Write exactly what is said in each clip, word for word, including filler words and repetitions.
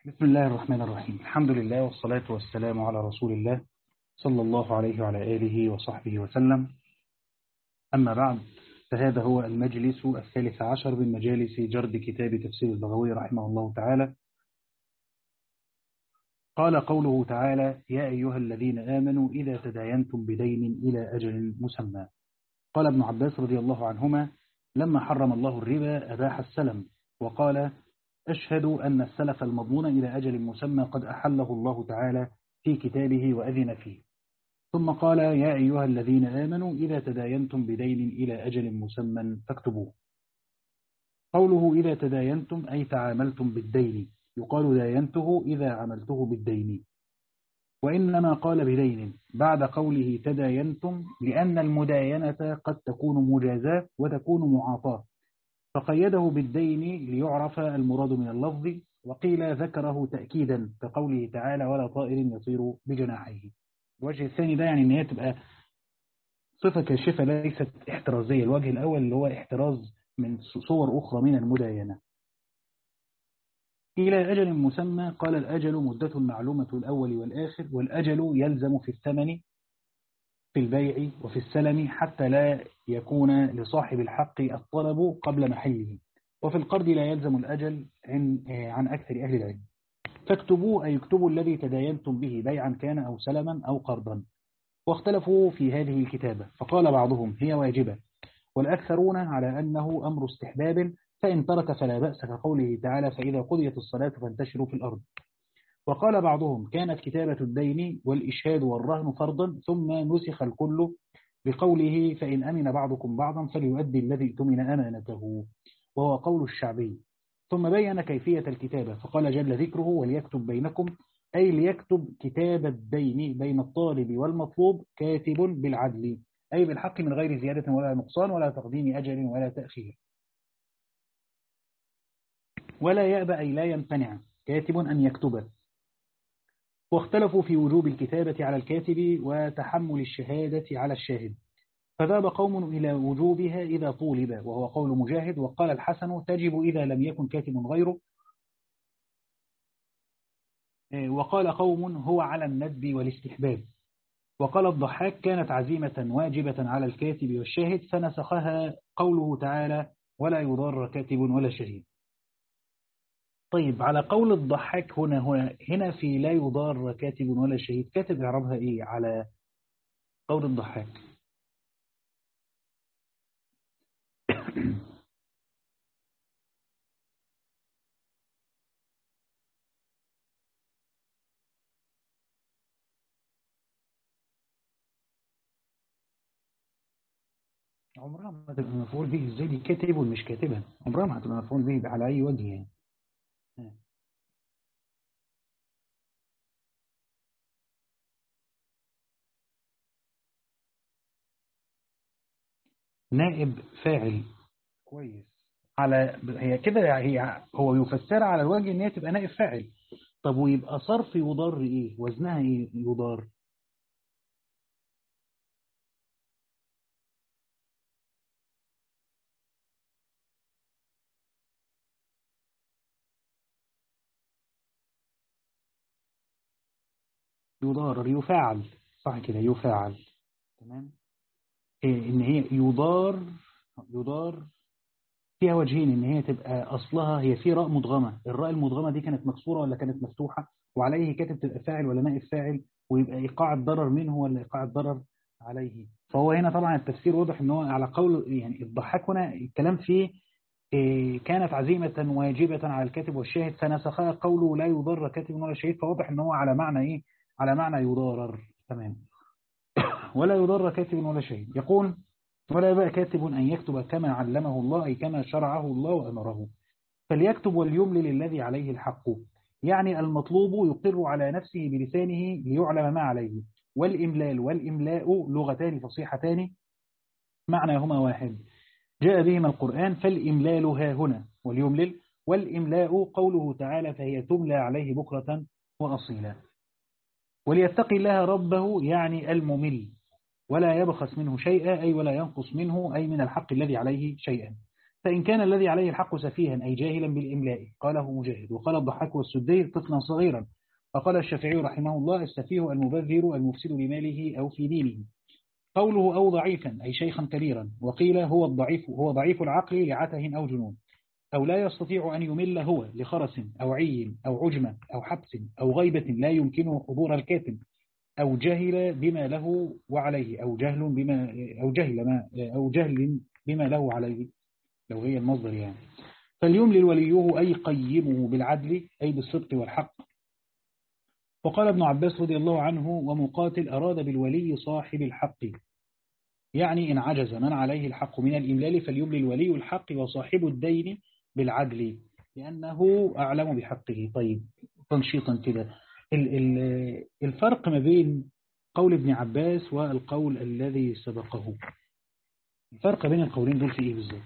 بسم الله الرحمن الرحيم. الحمد لله والصلاة والسلام على رسول الله صلى الله عليه وعلى آله وصحبه وسلم. أما بعد، فهذا هو المجلس الثالث عشر من مجالس جرد كتاب تفسير البغوي رحمه الله تعالى. قال قوله تعالى: يا أيها الذين آمنوا إذا تداينتم بدين إلى أجل مسمى. قال ابن عباس رضي الله عنهما: لما حرم الله الربا أباح السلم، وقال: أشهد أن السلف المضمون إلى أجل مسمى قد أحله الله تعالى في كتابه وأذن فيه. ثم قال: يا أيها الذين آمنوا إذا تداينتم بدين إلى أجل مسمى فاكتبوه. قوله إذا تداينتم أي تعاملتم بالدين، يقال داينته إذا عملته بالدين، وإنما قال بدين بعد قوله تداينتم لأن المداينة قد تكون مجازاة وتكون معاطاة، فقيده بالدين ليعرف المراد من اللفظ، وقيل ذكره تأكيدا كقوله تعالى: ولا طائر يطير بجناحيه. الوجه الثاني ده يعني ان هي تبقى صفة كاشفة ليست احترازية. الوجه الأول اللي هو احتراز من صور أخرى من المداينة. إلى أجل مسمى، قال: الأجل مدة معلومة الأول والآخر، والأجل يلزم في الثمن في البيع وفي السلم حتى لا يكون لصاحب الحق الطلب قبل محله، وفي القرض لا يلزم الأجل عن, عن أكثر أهل العلم. فاكتبوا أي اكتبوا الذي تداينتم به بيعا كان أو سلما أو قرضا. واختلفوا في هذه الكتابة، فقال بعضهم هي واجبة، والأكثرون على أنه أمر استحباب، فإن ترك فلا بأس، كقوله تعالى: فإذا قضيت الصلاة فانتشروا في الأرض. وقال بعضهم كانت كتابة الدين والإشهاد والرهن فرضا، ثم نسخ الكل بقوله: فإن أمن بعضكم بعضا فليؤدي الذي اؤتمن أمانته، وهو قول الشعبي. ثم بين كيفية الكتابة فقال جل ذكره: وليكتب بينكم، أي ليكتب كتاب الدين بين الطالب والمطلوب كاتب بالعدل، أي بالحق من غير زيادة ولا نقصان ولا تقديم أجل ولا تأخير. ولا يأبى أي لا يمتنع كاتب أن يكتب. واختلفوا في وجوب الكتابة على الكاتب وتحمل الشهادة على الشاهد، فذهب قوم إلى وجوبها إذا طولب، وهو قول مجاهد. وقال الحسن: تجب إذا لم يكن كاتب غيره. وقال قوم: هو على الندب والاستحباب. وقال الضحاك: كانت عزيمة واجبة على الكاتب والشاهد، فنسخها قوله تعالى: ولا يضار كاتب ولا شهيد. طيب، على قول الضحاك هنا هنا هنا في لا يضار كاتب ولا شهيد، كاتب إعرابها إيه على قول الضحاك؟ عمرها ما تبقى مفعول به. ازاي دي كاتب ومش كاتبا؟ عمرها ما هتبقى مفعول به على أي وجه يعني. نائب فاعل، كويس. على هي كده، هي هو يفسرها على الوجه ان هي تبقى نائب فاعل. طب ويبقى صرف يضار ايه؟ وزنها ايه يضار؟ يضار يفاعل، صح كده، يفاعل. تمام. إيه ان هي يضار؟ يضار فيها وجهين، ان هي تبقى اصلها هي في راء مدغمه. الراء المدغمه دي كانت مكسوره ولا كانت مفتوحه؟ وعليه كاتب تبقى فاعل ولا نائب فاعل؟ ويبقى ايقاع الضرر منه ولا ايقاع الضرر عليه؟ فهو هنا طبعا التفسير واضح ان هو على قول يعني الضحاك. هنا الكلام فيه إيه، كانت عزيمه واجبه على الكاتب والشاهد، فنسخها قوله لا يضر كاتب ولا شهيد، فواضح ان هو على معنى ايه؟ على معنى يضارر. تمام. ولا يضر كاتب ولا شهيد. يقول: ولا يبقى كاتب أن يكتب كما علمه الله، أي كما شرعه الله وأمره، فليكتب وليملل الذي عليه الحق، يعني المطلوب يقر على نفسه بلسانه ليعلم ما عليه. والإملال والإملاء لغتان فصيحتان معناهما واحد، جاء بهما القرآن. فالإملال ها هنا وليملل، والإملاء قوله تعالى: فهي تملى عليه بكرة وأصيلا. وليتقي الله ربه يعني الممل، ولا يبخس منه شيئا، أي ولا ينقص منه، أي من الحق الذي عليه شيئا. فإن كان الذي عليه الحق سفيها أي جاهلا بالإملاء قاله مجاهد، وقال الضحاك والسدي طفلا صغيرا. وقال الشافعي رحمه الله السفيه المبذر المفسد لماله أو في دينه. قوله أو ضعيفا أي شيخا كبيرا، وقيل هو الضعيف هو ضعيف العقل لعته أو جنون، أو لا يستطيع أن يمل هو لخرس أو عي أو عجمة أو حبس أو غيبة لا يمكنه حضور الكاتب، أو جهل بما له وعليه، أو جهل بما أو جهل ما أو جهل بما له عليه، لو هي المصدر يعني. فليملل وليه أي قيمه بالعدل أي بالصدق والحق. وقال ابن عباس رضي الله عنه ومقاتل أراد بالولي صاحب الحق، يعني إن عجز من عليه الحق من الإملال فليملل ولي الحق وصاحب الدين بالعدل لأنه أعلم بحقه. طيب تنشيطا كده، الفرق ما بين قول ابن عباس والقول الذي سبقه، الفرق بين القولين دول في إيه بالذات؟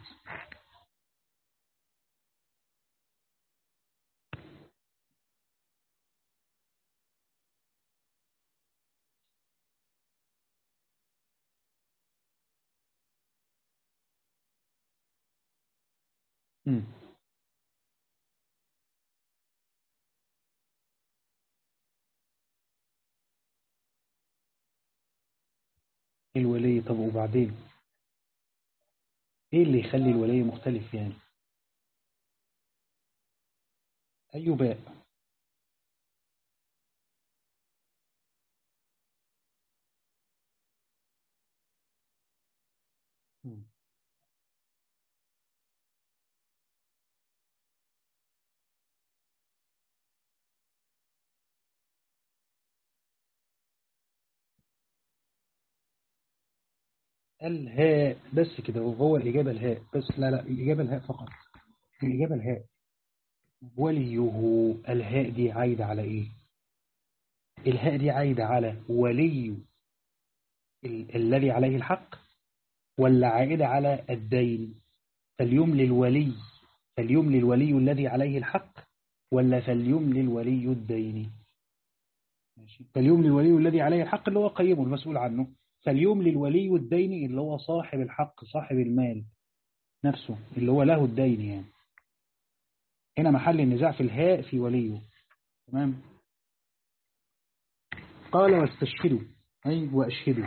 مم. الولي، طب وبعدين ايه اللي يخلي الولي مختلف يعني؟ أي باء؟ مم. الهاء بس كده، وهو الإجابة الهاء بس، لا لا الإجابة الهاء فقط، الإجابة الهاء. وليه، الهاء دي عايدة على إيه؟ الهاء دي عايدة على ولي ال الذي عليه الحق، ولا عائدة على الدين؟ فليملل ولي فليملل ولي الذي عليه الحق، ولا فليملل ولي الدين؟ ماشي. فليملل ولي الذي عليه الحق اللي هو قيمه المسؤول عنه، فليملل ولي الدين اللي هو صاحب الحق صاحب المال نفسه اللي هو له الدين يعني. هنا محل النزاع في الهاء في وليه. تمام. قال واستشهدوا أي وأشهدوا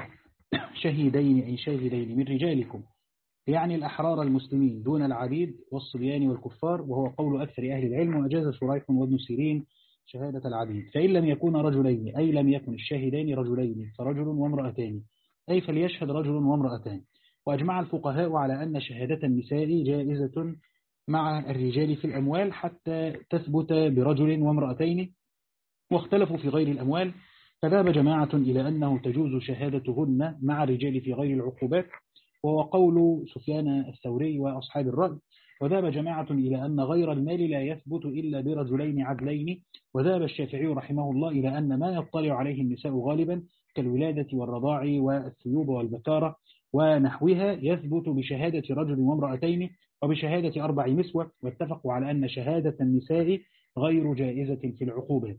شهيدين أي شاهدين من رجالكم، يعني الأحرار المسلمين دون العبيد والصبيان والكفار، وهو قول أكثر أهل العلم، وأجاز شريح وابن سيرين شهادة العبيد. فإن لم يكون رجلين أي لم يكن الشاهدين رجلين فرجل وامرأتان، أي فليشهد رجل وامرأتان. وأجمع الفقهاء على أن شهادة النساء جائزة مع الرجال في الأموال حتى تثبت برجل وامرأتين، واختلفوا في غير الأموال، فذهب جماعة إلى أنه تجوز شهادتهن مع الرجال في غير العقوبات، وهو قول سفيان الثوري وأصحاب الرأي. وذهب جماعة إلى أن غير المال لا يثبت إلا برجلين عدلين، وذهب الشافعي رحمه الله إلى أن ما يطلع عليه النساء غالبا كالولادة والرضاع والثيوب والبكارة ونحوها يثبت بشهادة رجل وامرأتين وبشهادة أربع نسوة، واتفقوا على أن شهادة النساء غير جائزة في العقوبات.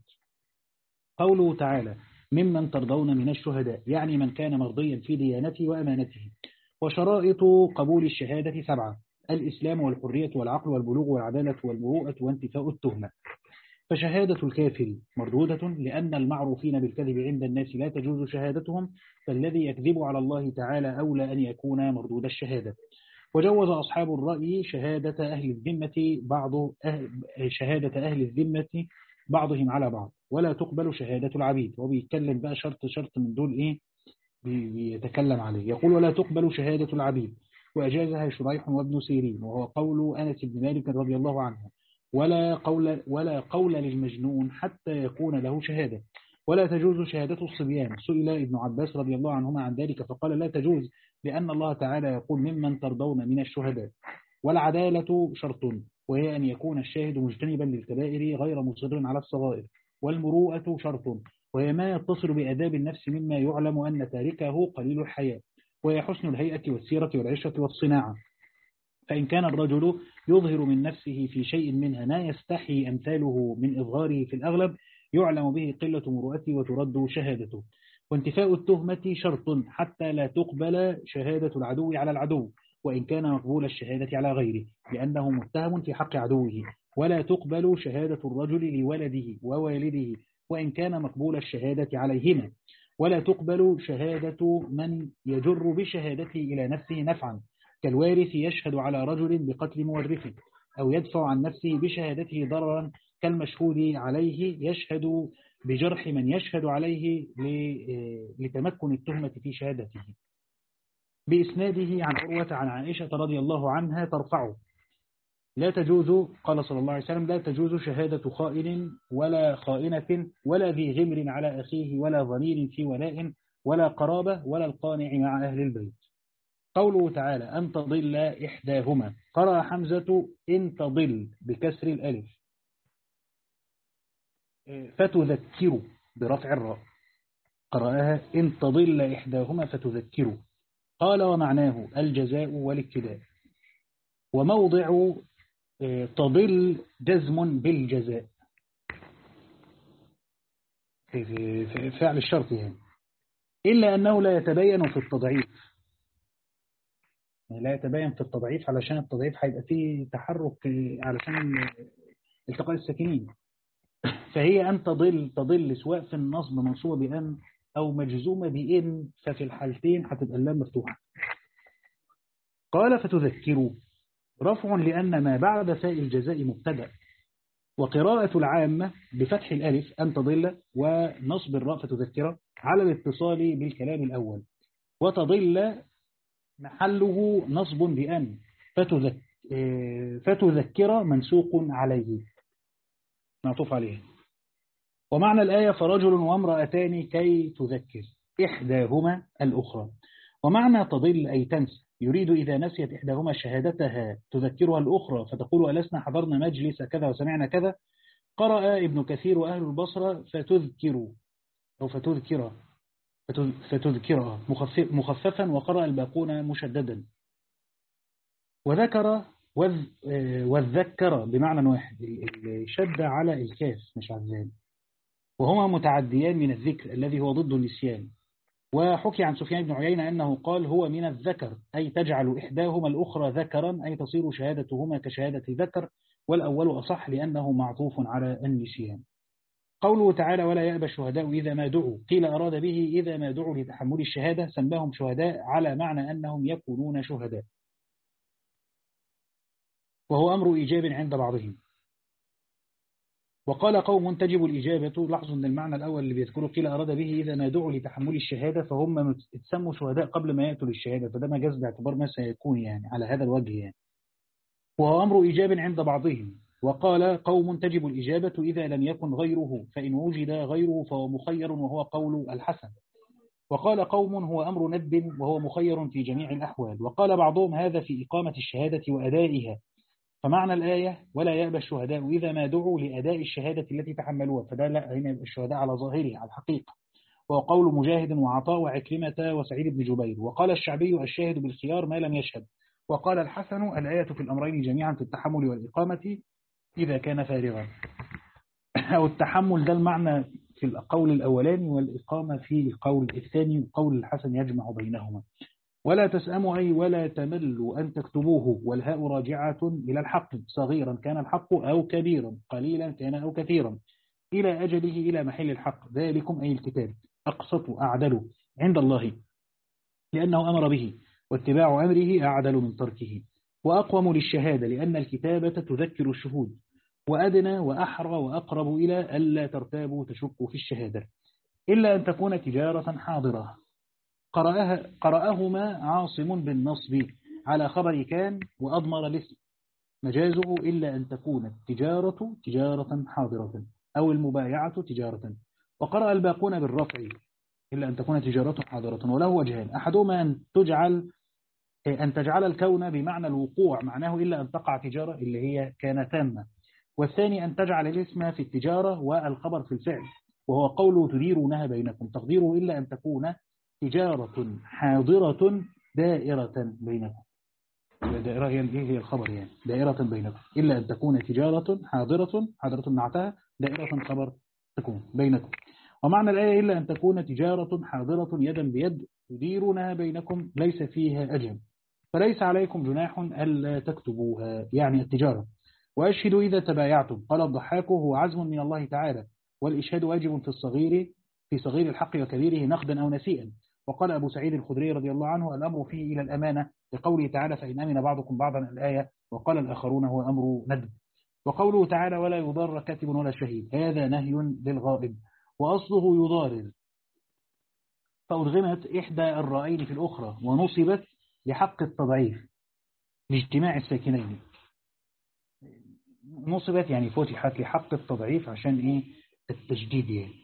قوله تعالى ممن ترضون من الشهداء، يعني من كان مرضيا في ديانته وأمانته. وشرائط قبول الشهادة سبعة: الإسلام والحرية والعقل والبلوغ والعدالة والمروءة وانتفاء التهمة. فشهادة الكافر مردودة لأن المعروفين بالكذب عند الناس لا تجوز شهادتهم، فالذي يكذب على الله تعالى أولى أن يكون مردود الشهادة. وجوز أصحاب الرأي شهادة أهل الذمة بعض أهل شهادة أهل الذمة بعضهم على بعض، ولا تقبل شهادة العبيد. وبيتكلم بقى شرط شرط من دول إيه بيتكلم عليه، يقول ولا تقبل شهادة العبيد، وأجازها شريح وابن سيرين، وهو قول أنس بن مالك رضي الله عنه. ولا قول ولا قول للمجنون حتى يكون له شهادة. ولا تجوز شهادة الصبيان. سئل ابن عباس رضي الله عنهما عن ذلك فقال لا تجوز، لأن الله تعالى يقول ممن ترضون من الشهداء. والعدالة شرط، وهي أن يكون الشاهد مجتنبا للكبائر غير مصر على الصغائر. والمروءة شرط، وهي ما يتصل بآداب النفس مما يعلم أن تاركه قليل الحياة، وهي حسن الهيئة والسيرة والعشرة والصناعة. فإن كان الرجل يظهر من نفسه في شيء منها ما يستحي أمثاله من إظهاره في الأغلب يعلم به قلة مروءته وترد شهادته. وانتفاء التهمة شرط حتى لا تقبل شهادة العدو على العدو، وإن كان مقبول الشهادة على غيره لأنه متهم في حق عدوه. ولا تقبل شهادة الرجل لولده ووالده وإن كان مقبول الشهادة عليهما. ولا تقبل شهادة من يجر بشهادته إلى نفسه نفعا كالوارث يشهد على رجل بقتل مورثه، أو يدفع عن نفسه بشهادته ضررا كالمشهود عليه يشهد بجرح من يشهد عليه لتمكن التهمة في شهادته. بإسناده عن عروة عن عائشة رضي الله عنها ترفعه: لا تجوز، قال صلى الله عليه وسلم: لا تجوز شهادة خائن ولا خائنة ولا ذي غمر على أخيه ولا ضمير في ولاء ولا قرابة ولا القانع مع أهل البيت. قوله تعالى: أن تضل إحداهما، قرأ حمزة إن تضل بكسر الألف، فتذكر برفع الراء، قرأها إن تضل إحداهما فتذكر. قال: ومعناه الجزاء والابتداء. وموضع تضل جزم بالجزاء في فعل الشرط يعني، إلا أنه لا يتبين في التضعيف، لا يتبين في التضعيف علشان التضعيف هيبقى فيه تحرك علشان التقاء الساكنين. فهي أن تضل تضل سواء في النصب منصوبة بأن أو مجزومة بإن، ففي الحالتين هتبقى اللام مفتوحة. قال: فتذكروا، رفع لأن ما بعد فاء الجزاء مبتدأ. وقراءة العامة بفتح الألف أن تضل ونصب الراء فتذكر على الاتصال بالكلام الأول. وتضل محله نصب بأن، فتذك فتذكر منسوق عليه معطوف عليه. ومعنى الآية: فرجل وامرأتان كي تذكر إحداهما الأخرى. ومعنى تضل أي تنسى، يريد إذا نسيت إحداهما شهادتها تذكرها الأخرى فتقول: ألسنا حضرنا مجلس كذا وسمعنا كذا. قرأ ابن كثير وأهل البصرة فتذكر أو فتذكر فتذكر مخففا، وقرأ الباقون مشددا. وذكر والذكر بمعنى واحد، شد على الكاف مش على الزال، وهما متعديان من الذكر الذي هو ضد النسيان. وحكي عن سفيان بن عيينة أنه قال: هو من الذكر، أي تجعل إحداهما الأخرى ذكرا، أي تصير شهادتهما كشهادة ذكر، والأول أصح لأنه معطوف على النسيان. قوله تعالى: ولا يأبى الشهداء إذا ما دعوا، قيل أراد به إذا ما دعوا لتحمل الشهادة، سماهم شهداء على معنى أنهم يكونون شهداء، وهو أمر إيجاب عند بعضهم. وقال قوم تجب الإجابة. لاحظوا أن المعنى الأول اللي بيذكره قيل أراد به إذا ما دعوا لتحمل الشهادة، فهم اتسموا شهداء قبل ما يأتوا للشهادة، فده مجاز باعتبار ما سيكون يعني على هذا الوجه يعني. وهو أمر إيجاب عند بعضهم. وقال قوم تجب الإجابة إذا لم يكن غيره، فإن وجد غيره فهو مخير، وهو قول الحسن. وقال قوم هو أمر ندب وهو مخير في جميع الأحوال. وقال بعضهم هذا في إقامة الشهادة وأدائها. فمعنى الآية: ولا يأبى الشهداء إذا ما دعوا لأداء الشهادة التي تحملوها، فده لا، هنا الشهداء على ظاهره على الحقيقة. وقول مجاهد وعطاء وعكرمة وسعيد بن جبير. وقال الشعبي: الشاهد بالخيار ما لم يشهد. وقال الحسن: الآية في الأمرين جميعا في التحمل والإقامة إذا كان فارغا. أو التحمل ده المعنى في القول الأولاني، والإقامة في القول الثاني، وقول الحسن يجمع بينهما. ولا تسأموا أي ولا تملوا أن تكتبوه، والهاء راجعة إلى الحق، صغيرا كان الحق أو كبيرا، قليلا كان أو كثيرا، إلى أجله إلى محل الحق، ذلكم أي الكتاب أقسط أعدل عند الله لأنه أمر به، واتباع أمره أعدل من تركه، وأقوم للشهادة لأن الكتابة تذكر الشهود، وأدنى وأحرى وأقرب إلى ألا ترتابوا تشكوا في الشهادة، إلا أن تكون تجارة حاضرة. قرأها قرأهما عاصم بالنصب على خبر كان وأضمر الاسم، مجازه إلا أن تكون التجارة تجارة حاضرة أو المبايعة تجارة. وقرأ الباقون بالرفع إلا أن تكون تجارة حاضرة، وله وجهان: أحدهما أن تجعل أن تجعل الكون بمعنى الوقوع، معناه إلا أن تقع تجارة اللي هي كان تامة، والثاني أن تجعل الاسم في التجارة والخبر في الفعل، وهو قوله تديرونها بينكم، تقديره إلا أن تكون تجارة حاضرة دائرة بينكم. دائرة هي الايه هي الخبر يعني دائرة بينكم، إلا أن تكون تجارة حاضرة، حاضرة معناتها دائرة خبر تكون بينكم. ومعنى الآية: إلا أن تكون تجارة حاضرة يدا بيد تديرونها بينكم، ليس فيها أجل، فليس عليكم جناح ألا تكتبوها، يعني التجارة. وأشهدوا إذا تبايعتم. قال الضحاك هو عزم من الله تعالى، والإشهاد واجب في الصغير في صغير الحق وكبيره نقدا أو نسيئا. وقال أبو سعيد الخدري رضي الله عنه الأمر فيه إلى الأمانة، لقوله تعالى فإن أمن بعضكم بعضا الآية. وقال الآخرون هو أمر ندب. وقوله تعالى ولا يضار كاتب ولا شهيد، هذا نهي للغائب، وأصله يضارر، فأرغمت إحدى الرأيين في الأخرى ونصبت لحق التضعيف لاجتماع الساكنين. نصبت يعني فتحت لحق التضعيف عشان إيه؟ التجديد يعني.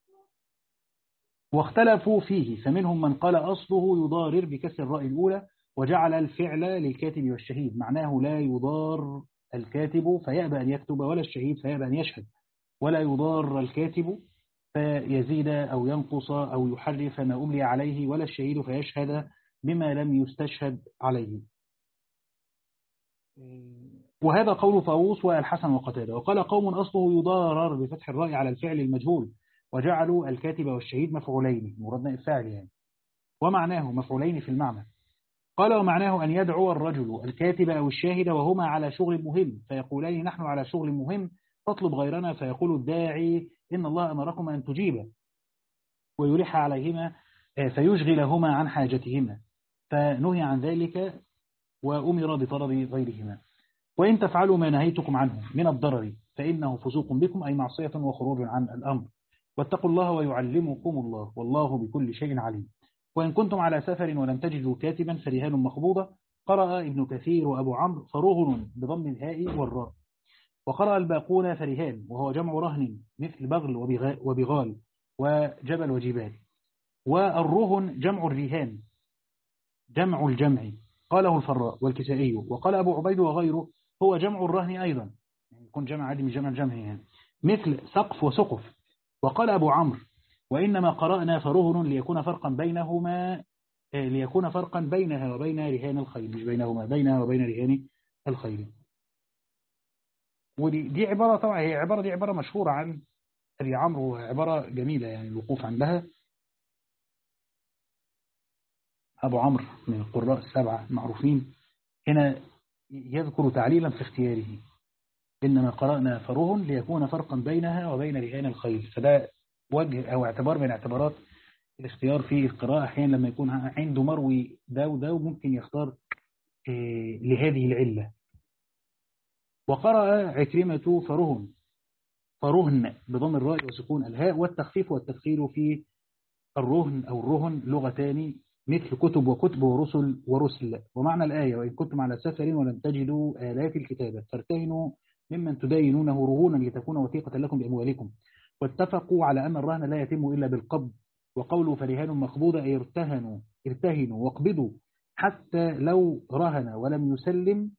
واختلفوا فيه، فمنهم من قال أصله يضارر بكسر الراء الأولى وجعل الفعل للكاتب والشهيد، معناه لا يضار الكاتب فيأبى أن يكتب ولا الشهيد فيأبى أن يشهد، ولا يضار الكاتب فيزيد أو ينقص أو يحرف ما أملي عليه، ولا الشهيد فيشهد بما لم يستشهد عليه. وهذا قول طاووس والحسن وقتادة. وقال قوم أصله يضارر بفتح الراء على الفعل المجهول، وجعلوا الكاتب والشهيد مفعولين، مرادنا الفاعل يعني، ومعناه مفعولين في المعنى. قال ومعناه أن يدعو الرجل الكاتب أو الشاهد وهما على شغل مهم، فيقولان نحن على شغل مهم فاطلب غيرنا، فيقول الداعي إن الله أمركم أن تجيبا، ويلح عليهما فيشغلهما عن حاجتهما، فنهي عن ذلك وأمر بطلب غيرهما. وإن تفعلوا ما نهيتكم عنه من الضرر فإنه فسوق بكم، أي معصية وخروج عن الأمر. واتقوا الله ويعلمكم الله، والله بكل شيء عليم. وإن كنتم على سفر ولم تجدوا كاتبا فرهان مقبوضة. قرأ ابن كثير وأبو عمرو فرهن بضم الهاء والراء. وقرأ الباقون فرهان، وهو جمع رهن مثل بغل وبغال وجبل وجبال. والرهن جمع الرهان جمع الجمع، قاله الفراء والكسائي. وقال أبو عبيد وغيره هو جمع الرهن أيضا، يعني يكون جمع عادي من جمع الجمع يعني، مثل سقف وسقف. وقال أبو عمرو وإنما قرأنا فرهن ليكون فرقا بينهما ليكون فرقا بينها وبين رهان الخيل، مش بينهما، بينها وبين رهان الخيل. ودي دي عبارة طبعا، هي عبارة دي عبارة مشهورة عن أبي عمرو، عبارة جميلة يعني الوقوف عندها. أبو عمرو من القراء السبعة المعروفين، هنا يذكر تعليلا في اختياره إنما قرأنا فرهن ليكون فرقا بينها وبين رهان الخيل. فده وجه أو اعتبار من اعتبارات الاختيار في القراءة. أحيانا لما يكون عنده مروي ده وده وممكن يختار لهذه العلة. وقرأ عكرمة فرهن فرهن بضم الراء وسكون الهاء، والتخفيف والتفخير في الرهن أو الرهن لغتان مثل كتب وكتب ورسل ورسل. ومعنى الآية وإن كنتم على سفر ولم تجدوا آلات الكتابة فارتهنوا ممن تداينونه رهونا لتكون وثيقة لكم بأموالكم. واتفقوا على أن الرهن لا يتم إلا بالقبض. وقولوا فرهان مقبوضة أي ارتهنوا ارتهنوا واقبضوا، حتى لو رهن ولم يسلم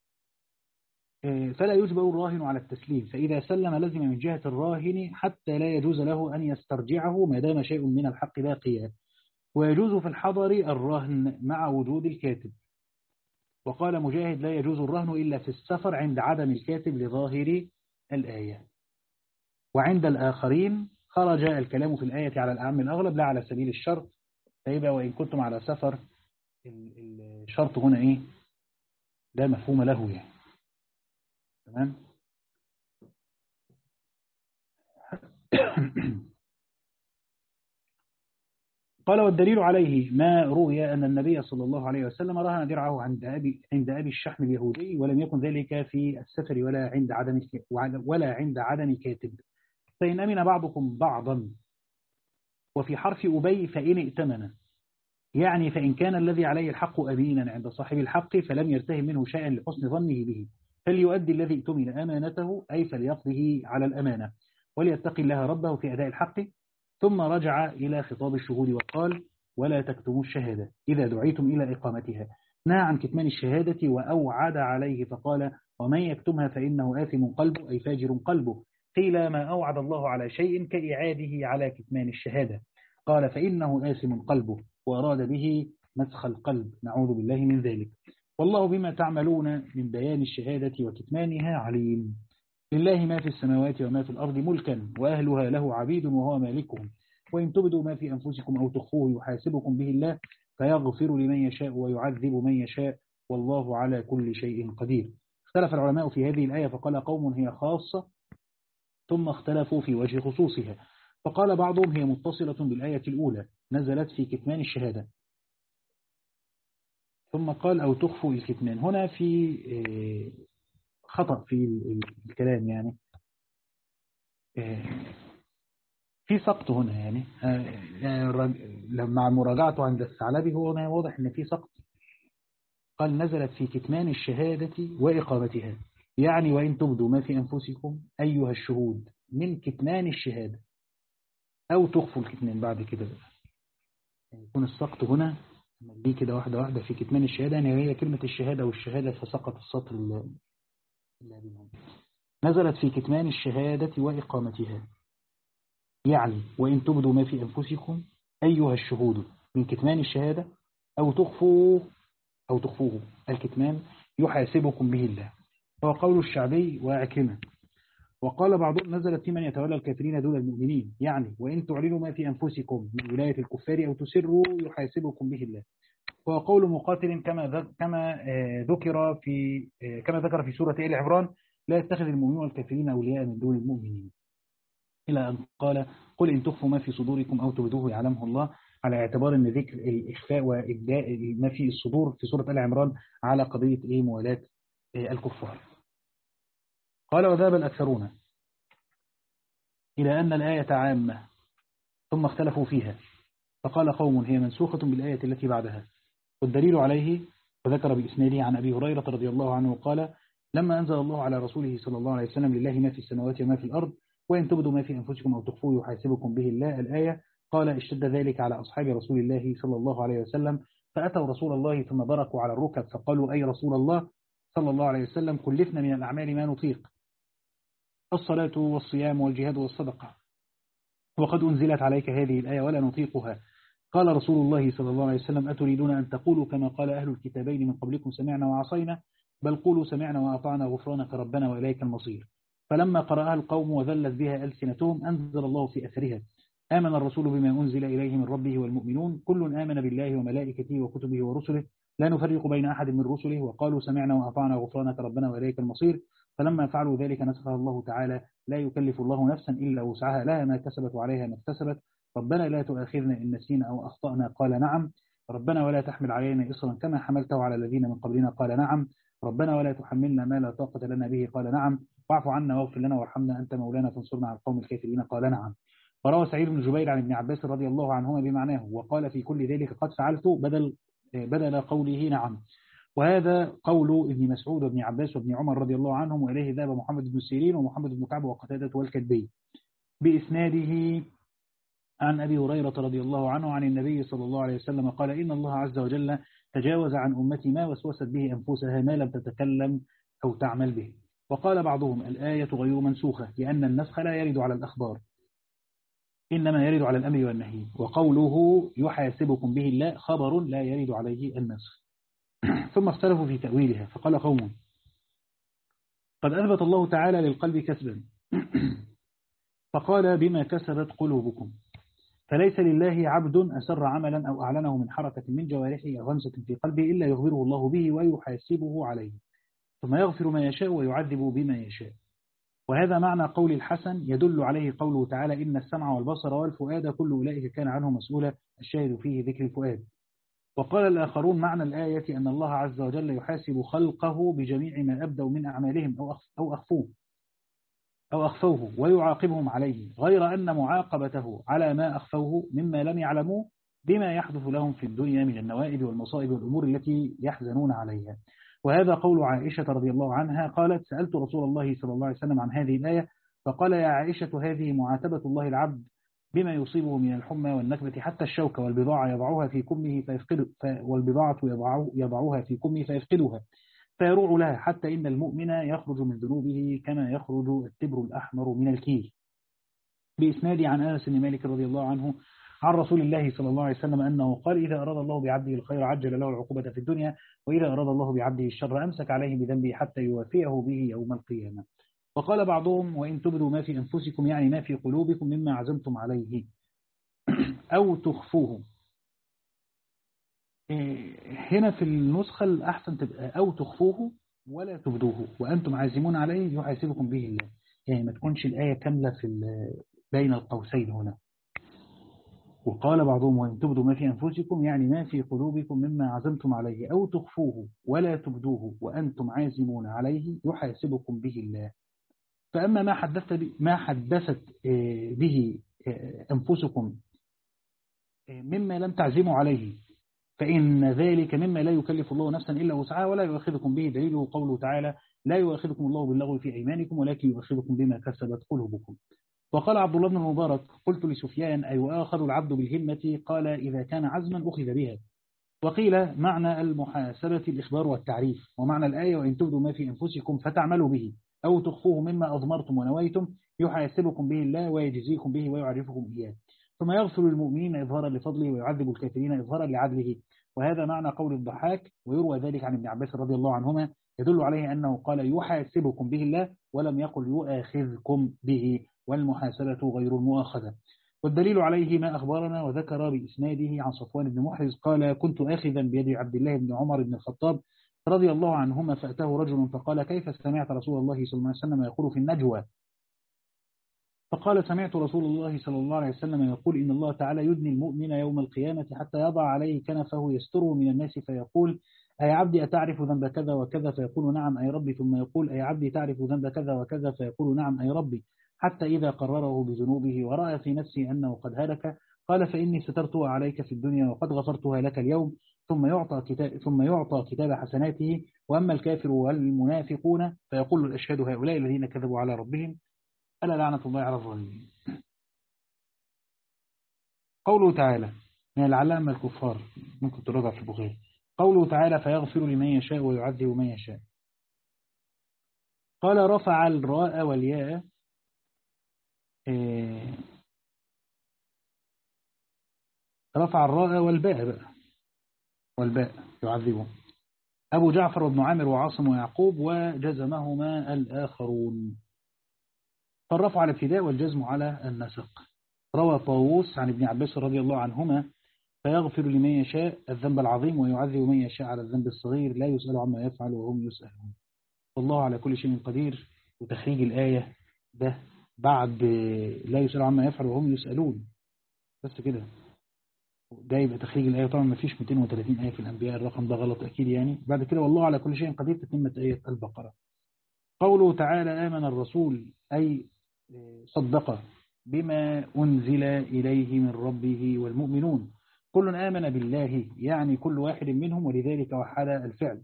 فلا يجبر الراهن على التسليم، فإذا سلم لزم من جهة الراهن حتى لا يجوز له أن يسترجعه ما دام شيء من الحق باقيا. ويجوز في الحضر الرهن مع وجود الكاتب. وقال مجاهد لا يجوز الرهن إلا في السفر عند عدم الكاتب لظاهر الآية. وعند الآخرين خرج الكلام في الآية على الأعم الأغلب لا على سبيل الشرط، فيبقى وإن كنتم على سفر الشرط هنا إيه؟ لا مفهوم له يعني. تمام. قال والدليل عليه ما روي أن النبي صلى الله عليه وسلم رهن درعه عند أبي عند أبي الشحم اليهودي، ولم يكن ذلك في السفر ولا عند عدم ولا عند عدم كاتب. فإن أمن بعضكم بعضا. وفي حرف أبي فإن ائتمن، يعني فإن كان الذي عليه الحق أمينا عند صاحب الحق فلم يرتهم منه شيئا لحسن ظنه به، فليؤدي الذي ائتمن أمانته، أي فليقضه على الأمانة، وليتقي الله ربه في أداء الحق. ثم رجع إلى خطاب الشهود وقال ولا تكتموا الشهادة إذا دعيتم إلى إقامتها، نهى عن كتمان الشهادة وأوعد عليه فقال ومن يكتمها فإنه آثم قلبه، أي فاجر قلبه. قيل ما أوعد الله على شيء كإعاده على كتمان الشهادة، قال فإنه آثم قلبه، وأراد به مسخ القلب، نعوذ بالله من ذلك. والله بما تعملون من بيان الشهادة وكتمانها عليم. لله ما في السماوات وما في الأرض ملكا وأهلها له عبيد وهو مالكهم، وإن تبدوا ما في أنفسكم أو تخفوه يحاسبكم به الله فيغفر لمن يشاء ويعذب من يشاء والله على كل شيء قدير. اختلف العلماء في هذه الآية فقال قوم هي خاصة ثم اختلفوا في وجه خصوصها، فقال بعضهم هي متصلة بالآية الأولى نزلت في كتمان الشهادة، ثم قال أو تخفوا الكتمان. هنا في خطأ في الكلام، يعني في سقط هنا، يعني لما مراجعته عند الثعلبي هو هنا واضح ان في سقط. قال نزلت في كتمان الشهادة وإقامتها، يعني وإن تبدوا ما في أنفسكم أيها الشهود من كتمان الشهادة أو تخفوا الكتمان. بعد كده بقى يعني يكون السقط هنا دي كده واحدة واحدة في كتمان الشهادة، يعني هي كلمة الشهادة والشهادة فسقط السطر اللي بينهم. نزلت في كتمان الشهادة وإقامتها، يعني وإن تبدوا ما في أنفسكم أيها الشهود من كتمان الشهادة أو تخفوا أو تخفوه الكتمان يحاسبكم به الله. هو قول الشعبي وعكرمة. وقال بعضهم نزلت في من يتولى الكافرين دون المؤمنين، يعني وإن تعلنوا ما في أنفسكم من ولاية الكفار أو تسروا يحاسبكم به الله. هو قول مقاتل كما كما ذكر في كما ذكر في سورة آل عمران لا يتخذ المؤمنون الكافرين أولياء من دون المؤمنين، إلى أن قال قل إن تخفوا ما في صدوركم أو تبدوه يعلمه الله، على اعتبار أن ذكر الإخفاء وإبداء ما في الصدور في سورة آل عمران على قضية إيه موالاة الكفار. قال وذهب الأكثرون إلى أن الآية عامة ثم اختلفوا فيها، فقال قوم هي منسوخة بالآية التي بعدها، والدليل عليه وذكر بإسناده عن أبي هريرة رضي الله عنه قال لما أنزل الله على رسوله صلى الله عليه وسلم لله ما في السماوات وما في الأرض وإن تبدوا ما في أنفسكم أو تخفوه يحاسبكم به الله الآية، قال اشتد ذلك على أصحاب رسول الله صلى الله عليه وسلم فأتوا رسول الله ثم بركوا على الركب فقالوا أي رسول الله صلى الله عليه وسلم كلفنا من الأعمال ما نطيق، الصلاة والصيام والجهاد والصدقة، وقد أنزلت عليك هذه الآية ولا نطيقها. قال رسول الله صلى الله عليه وسلم أتريدون أن تقولوا كما قال أهل الكتابين من قبلكم سمعنا وعصينا، بل قولوا سمعنا وأطعنا غفرانك ربنا وإليك المصير. فلما قرأها القوم وذلت بها ألسنتهم أنزل الله في أثرها آمن الرسول بما أنزل إليه من ربه والمؤمنون كل آمن بالله وملائكته وكتبه ورسله لا نفرق بين أحد من رسله وقالوا سمعنا وأطعنا غفرانك ربنا وإليك المصير. فلما فعلوا ذلك نسخها الله تعالى لا يكلف الله نفسا إلا وسعها لها ما كسبت وعليها ما اكتسبت، ربنا لا تؤاخذنا إن نسينا أو أخطأنا قال نعم، ربنا ولا تحمل علينا إصرا كما حملته على الذين من قبلنا قال نعم، ربنا ولا تحملنا ما لا طاقة لنا به قال نعم، واعف عنا واغفر لنا وارحمنا أنت مولانا فانصرنا على القوم الكافرين قال نعم. وروى سعيد بن جبير عن ابن عباس رضي الله عنهما بمعناه وقال في كل ذلك قد فعلت بدل بدل قوله نعم. وهذا قول ابن مسعود وابن عباس وابن عمر رضي الله عنهم، وإليه ذهب محمد بن سيرين ومحمد بن كعب وقتادة والكلبي بإسناده عن أبي هريرة رضي الله عنه عن النبي صلى الله عليه وسلم قال إن الله عز وجل تجاوز عن أمتي ما وسوست به أنفسها ما لم تتكلم أو تعمل به. وقال بعضهم الآية غير منسوخة لأن النسخ لا يرد على الأخبار إنما يرد على الأمر والنهي، وقوله يحاسبكم به الله خبر لا يرد عليه النسخ. ثم اختلفوا في تأويلها فقال قوم قد أثبت الله تعالى للقلب كسبا فقال بما كسبت قلوبكم، فليس لله عبد أسر عملا أو أعلنه من حركة من جوارحه أو غمسة في قلبه إلا يخبره الله به ويحاسبه عليه ثم يغفر ما يشاء ويعذب بما يشاء. وهذا معنى قول الحسن يدل عليه قوله تعالى إن السمع والبصر والفؤاد كل أولئك كان عنه مسؤولا، الشاهد فيه ذكر الفؤاد. وقال الآخرون معنى الآية أن الله عز وجل يحاسب خلقه بجميع ما أبدوا من أعمالهم أو أخفوه أو أخفوه ويعاقبهم عليه، غير أن معاقبته على ما أخفوه مما لم يعلموه بما يحدث لهم في الدنيا من النوائب والمصائب والأمور التي يحزنون عليها. وهذا قول عائشة رضي الله عنها قالت سألت رسول الله صلى الله عليه وسلم عن هذه الآية فقال يا عائشة هذه معاتبة الله العبد بما يصيبه من الحمى والنكبة حتى الشوكة والبضاعة يضعوها في كمه فيفقد والبضاعة يضعوها في كمه فيفقدها فيروع لها حتى إن المؤمن يخرج من ذنوبه كما يخرج التبر الأحمر من الكيل. بإسناد عن أنس بن مالك رضي الله عنه عن رسول الله صلى الله عليه وسلم أنه قال إذا أراد الله بعبده الخير عجل له العقوبة في الدنيا وإذا أراد الله بعبده الشر أمسك عليه بذنبه حتى يوافيه به يوم القيامة. وقال بعضهم وإن تبدوا ما في أنفسكم يعني ما في قلوبكم مما عزمتم عليه أو تخفوه هنا في النسخة الأحسن تبقى أو تخفوه ولا تبدوه وأنتم عازمون عليه يحاسبكم به الله. يعني ما تكونش الآية كاملة في بين القوسين هنا. وقال بعضهم وإن تبدوا ما في أنفسكم يعني ما في قلوبكم مما عزمتم عليه أو تخفوه ولا تبدوه وأنتم عازمون عليه يحاسبكم به الله. فأما ما حدثت ما حدثت به أنفسكم مما لم تعزموا عليه فإن ذلك مما لا يكلف الله نفسا إلا وسعها ولا يؤاخذكم به. دليله قوله تعالى لا يؤاخذكم الله باللغو في أيمانكم ولكن يؤاخذكم بما كسبت قلوبكم. وقال عبد الله بن المبارك قلت لسفيان أي يؤاخذ العبد بالهمة؟ قال إذا كان عزما أخذ بها. وقيل معنى المحاسبة الإخبار والتعريف. ومعنى الآية وإن تبدوا ما في أنفسكم فتعملوا به أو تخفوه مما أضمرتم ونويتم يحاسبكم به الله ويجزيكم به ويعرفكم إياه ثم يغفر للمؤمنين إظهارا لفضله ويعذب الكافرين إظهارا لعدله. وهذا معنى قول الضحاك. ويروى ذلك عن ابن عباس رضي الله عنهما يدل عليه أنه قال يحاسبكم به الله ولم يقل يؤاخذكم به والمحاسبة غير المؤاخذة. والدليل عليه ما أخبرنا وذكر بإسناده عن صفوان بن محرز قال كنت آخذا بيد عبد الله بن عمر بن الخطاب رضي الله عنهما فأتاه رجل فقال كيف سمعت رسول الله صلى الله عليه وسلم يقول في النجوى؟ فقال سمعت رسول الله صلى الله عليه وسلم يقول إن الله تعالى يدني المؤمن يوم القيامة حتى يضع عليه كنفه يستره من الناس فيقول أي عبدي أتعرف ذنب كذا وكذا؟ فيقول نعم أي ربي. ثم يقول أي عبدي تعرف ذنب كذا وكذا؟ فيقول نعم أي ربي. حتى إذا قرره بذنوبه ورأى في نفسه أنه قد هلك قال فإني سترتها عليك في الدنيا وقد غفرتها لك اليوم. ثم يعطى كتاب, ثم يعطى كتاب حسناته. وأما الكافر والمنافقون فيقول الأشهاد هؤلاء الذين كذبوا على ربهم ألا لعنة الله على الظالمين. قوله تعالى من العلامة الكفار ممكن تراجع في البخاري قوله تعالى فيغفر لمن يشاء ويعذب من يشاء. قال رفع الراء والياء إيه رفع الراء والباء بقى والباء يعذبه أبو جعفر وابن عامر وعاصم ويعقوب وجزمهما الآخرون. فالرفع على الابتداء والجزم على النسق. روى طاووس عن ابن عباس رضي الله عنهما فيغفر لمن يشاء الذنب العظيم ويعذب من يشاء على الذنب الصغير لا يسأل عما يفعل وهم يسألون والله على كل شيء قدير. وتخريج الآية ده بعد لا يسأل عما يفعل وهم يسألون بس كده ده يبقى تخريج الآية. طبعا ما فيش مئتين وثلاثين آية في الأنبياء الرقم ده غلط أكيد يعني. بعد كده والله على كل شيء قدير تتمة آية البقرة. قوله تعالى آمن الرسول أي صدق بما أنزل إليه من ربه والمؤمنون كل آمن بالله يعني كل واحد منهم ولذلك وحد الفعل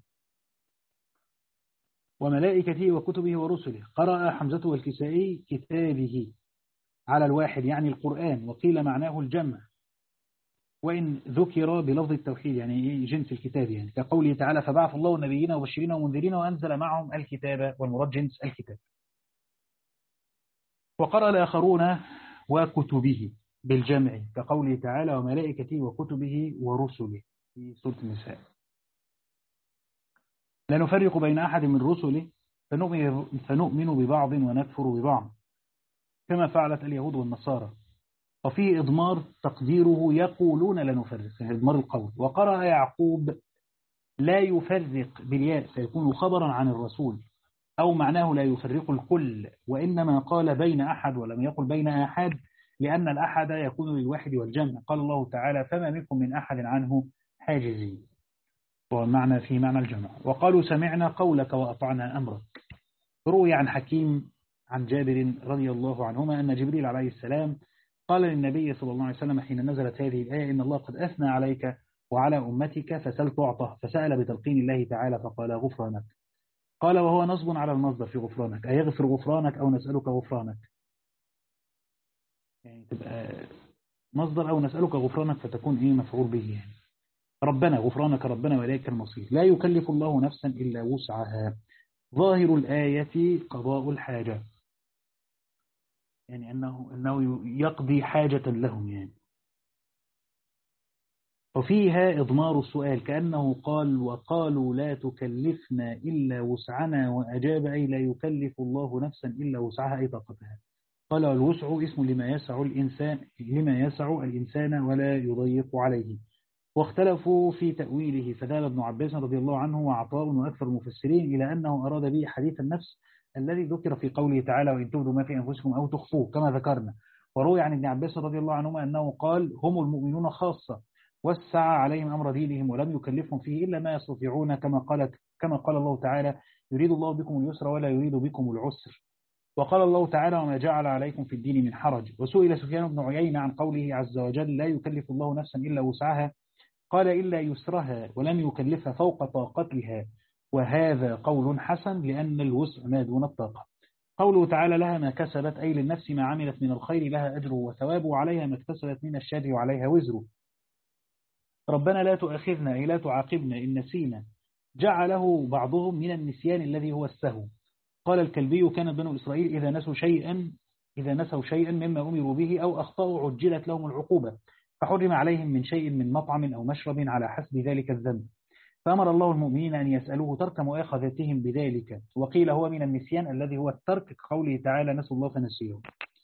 وملائكته وكتبه ورسله. قرأ حمزة والكسائي كتابه على الواحد يعني القرآن وقيل معناه الجمع وإن ذكر بلفظ التوحيد يعني جنس الكتاب يعني كقوله تعالى فبعث الله النبيين وبشرين ومنذرين وأنزل معهم الكتاب والمراد جنس الكتاب. وقرأ الآخرون وكتبه بالجمع كقوله تعالى وملائكته وكتبه ورسله في سورة النساء. لا نفرق بين أحد من رسله فنؤمن ببعض ونكفر ببعض كما فعلت اليهود والنصارى. وفيه إضمار تقديره يقولون لا نفرق إضمار القول. وقرأ يعقوب لا يفرق بالياء فيكون خبرا عن الرسول أو معناه لا يفرق الكل وإنما قال بين أحد ولم يقل بين أحد لأن الأحد يكون للواحد والجمع. قال الله تعالى فما منكم من أحد عنه حاجزين ومعنى في معنى الجمع. وقالوا سمعنا قولك وأطعنا أمرك. روي عن حكيم عن جابر رضي الله عنهما أن جبريل عليه السلام قال للنبي صلى الله عليه وسلم حين نزلت هذه الآية إن الله قد أثنى عليك وعلى أمتك فسل تعطى فسأل بتلقين الله تعالى فقال غفرانك. قال وهو نصب على المصدر في غفرانك أي يغفر غفرانك أو نسألك غفرانك يعني تبقى مصدر أو نسألك غفرانك فتكون إيه مفعول به يعني. ربنا غفرانك ربنا وإليك المصير. لا يكلف الله نفسا إلا وسعها. ظاهر الآية قضاء الحاجة يعني أنه, أنه يقضي حاجة لهم يعني. وفيها إضمار السؤال كأنه قال وقالوا لا تكلفنا إلا وسعنا وأجاب أي لا يكلف الله نفسا إلا وسعها أي طاقتها. قال الوسع اسم لما يسع الإنسان لما يسع الإنسان ولا يضيق عليه. واختلفوا في تأويله، فذهب ابن عباس رضي الله عنه وعطاء وأكثر المفسرين إلى أنه أراد به حديث النفس الذي ذكر في قوله تعالى وإن تبدوا ما في أنفسكم أو تخفوه كما ذكرنا. وروي عن ابن عباس رضي الله عنهما أنه قال هم المؤمنون خاصة، وسع عليهم أمر دينهم ولم يكلفهم فيه إلا ما يستطيعون، كما قال كما قال الله تعالى يريد الله بكم اليسر ولا يريد بكم العسر. وقال الله تعالى وما جعل عليكم في الدين من حرج. وسئل سفيان بن عيينة عن قوله عز وجل لا يكلف الله نفسا إلا وسعها، قال إلا يسرها ولم يكلفها فوق طاقتها، وهذا قول حسن لأن الوسع ما دون الطاقة. قوله تعالى لها ما كسبت أي للنفس ما عملت من الخير لها أجره وثوابه، وعليها ما اكتسبت من الشر وعليها وزره. ربنا لا تؤاخذنا أي لا تعاقبنا إن نسينا، جعله بعضهم من النسيان الذي هو السهو. قال الكلبي كان بنو إسرائيل إذا نسوا شيئا إذا نسوا شيئا مما أمروا به أو أخطأوا عجلت لهم العقوبة، فحرم عليهم من شيء من مطعم أو مشرب على حسب ذلك الذنب، فأمر الله المؤمنين أن يسألوه ترك مؤاخذتهم بذلك. وقيل هو من النسيان الذي هو الترك، قوله تعالى نسوا الله فنسيهم.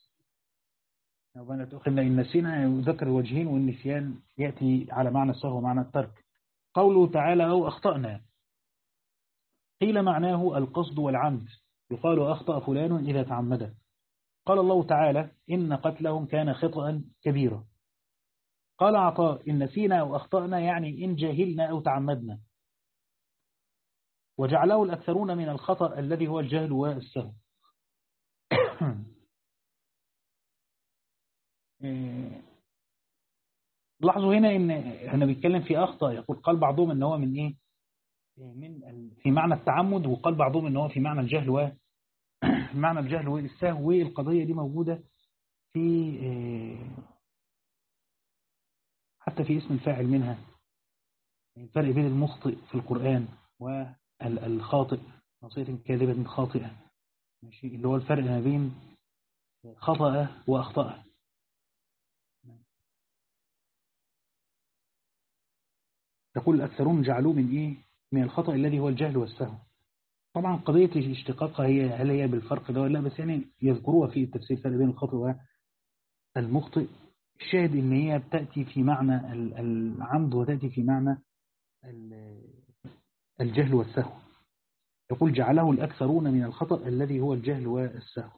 ربنا تؤاخذنا إن نسينا يذكر الوجهين، والنسيان يأتي على معنى السهو ومعنى الترك. قوله تعالى أو أخطأنا، قيل معناه القصد والعمد، يقال أخطأ فلان إذا تعمد. قال الله تعالى إن قتلهم كان خطأ كبيرا. قال عطاء إن نسينا أو أخطأنا يعني إن جاهلنا أو تعمدنا، وجعله الأكثرون من الخطأ الذي هو الجهل والسهو. لاحظوا هنا إن احنا بيتكلم في أخطأ، يقول قال بعضهم إن هو من إيه من في معنى التعمد، وقال بعضهم إن هو في معنى الجهل و معنى الجهل والسهو. والقضية دي موجودة في حتى في اسم الفاعل منها، الفرق بين المخطئ في القرآن والخاطئ، نصيحة كاذبة خاطئة، ماشي، اللي هو الفرق ما بين خطأ وأخطأ. يقول الأكثرون جعلوه من إيه من الخطأ الذي هو الجهل والسهو. طبعا قضية الاشتقاق هي هل هي بالفرق ده ولا لا، بس يعني يذكروها في التفسير فرق بين الخطأ والمخطئ. الشاهد إن هي بتأتي في معنى العمد وتأتي في معنى الجهل والسهو. يقول جعله الأكثرون من الخطأ الذي هو الجهل والسهو.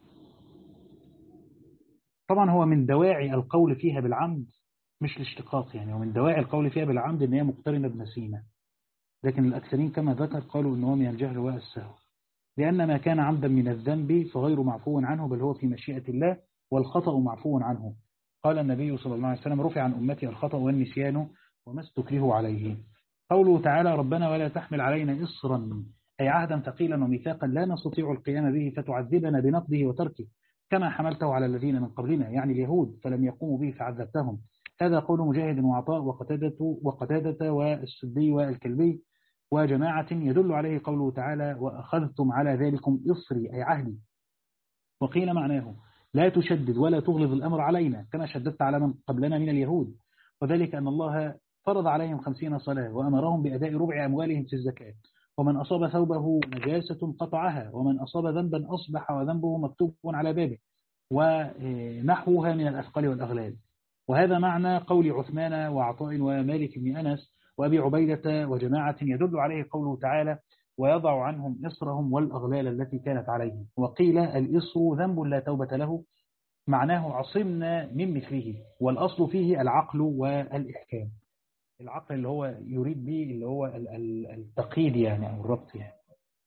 طبعا هو من دواعي القول فيها بالعمد مش الاشتقاق، يعني ومن دواعي القول فيها بالعمد إن هي مقترنة بنسيمة، لكن الأكثرين كما ذكر قالوا إنه من الجهل والسهو، لأن ما كان عمدا من الذنب فغير معفو عنه بل هو في مشيئة الله، والخطأ معفو عنه. قال النبي صلى الله عليه وسلم رفع عن أمتي الخطأ والنسيان وما استكرهوا عليه. قوله تعالى ربنا ولا تحمل علينا إصرا أي عهدا ثقيلا وميثاقا لا نستطيع القيام به فتعذبنا بنقضه وتركه كما حملته على الذين من قبلنا، يعني اليهود، فلم يقوموا به فعذبتهم. هذا قول مجاهد وعطاء وقتادة وقتادة والسدي والكلبي وجماعة، يدل عليه قوله تعالى وأخذتم على ذلكم إصري أي عهدي. وقيل معناه لا تشدد ولا تغلظ الأمر علينا كما شددت على من قبلنا من اليهود، وذلك أن الله فرض عليهم خمسين صلاة وأمرهم بأداء ربع أموالهم في الزكاة، ومن أصاب ثوبه نجاسة قطعها، ومن أصاب ذنبا أصبح وذنبه مكتوب على بابه، ونحوها من الأثقال والأغلال. وهذا معنى قول عثمان وعطاء ومالك بن أنس وأبي عبيدة وجماعة، يدل عليه قوله تعالى ويضع عنهم إصرهم والأغلال التي كانت عليهم. وقيل الإصر ذنب لا توبة له، معناه عصمنا من مثله، والأصل فيه العقل والإحكام. العقل اللي هو يريد به اللي هو التقييد يعني أو الربط يعني.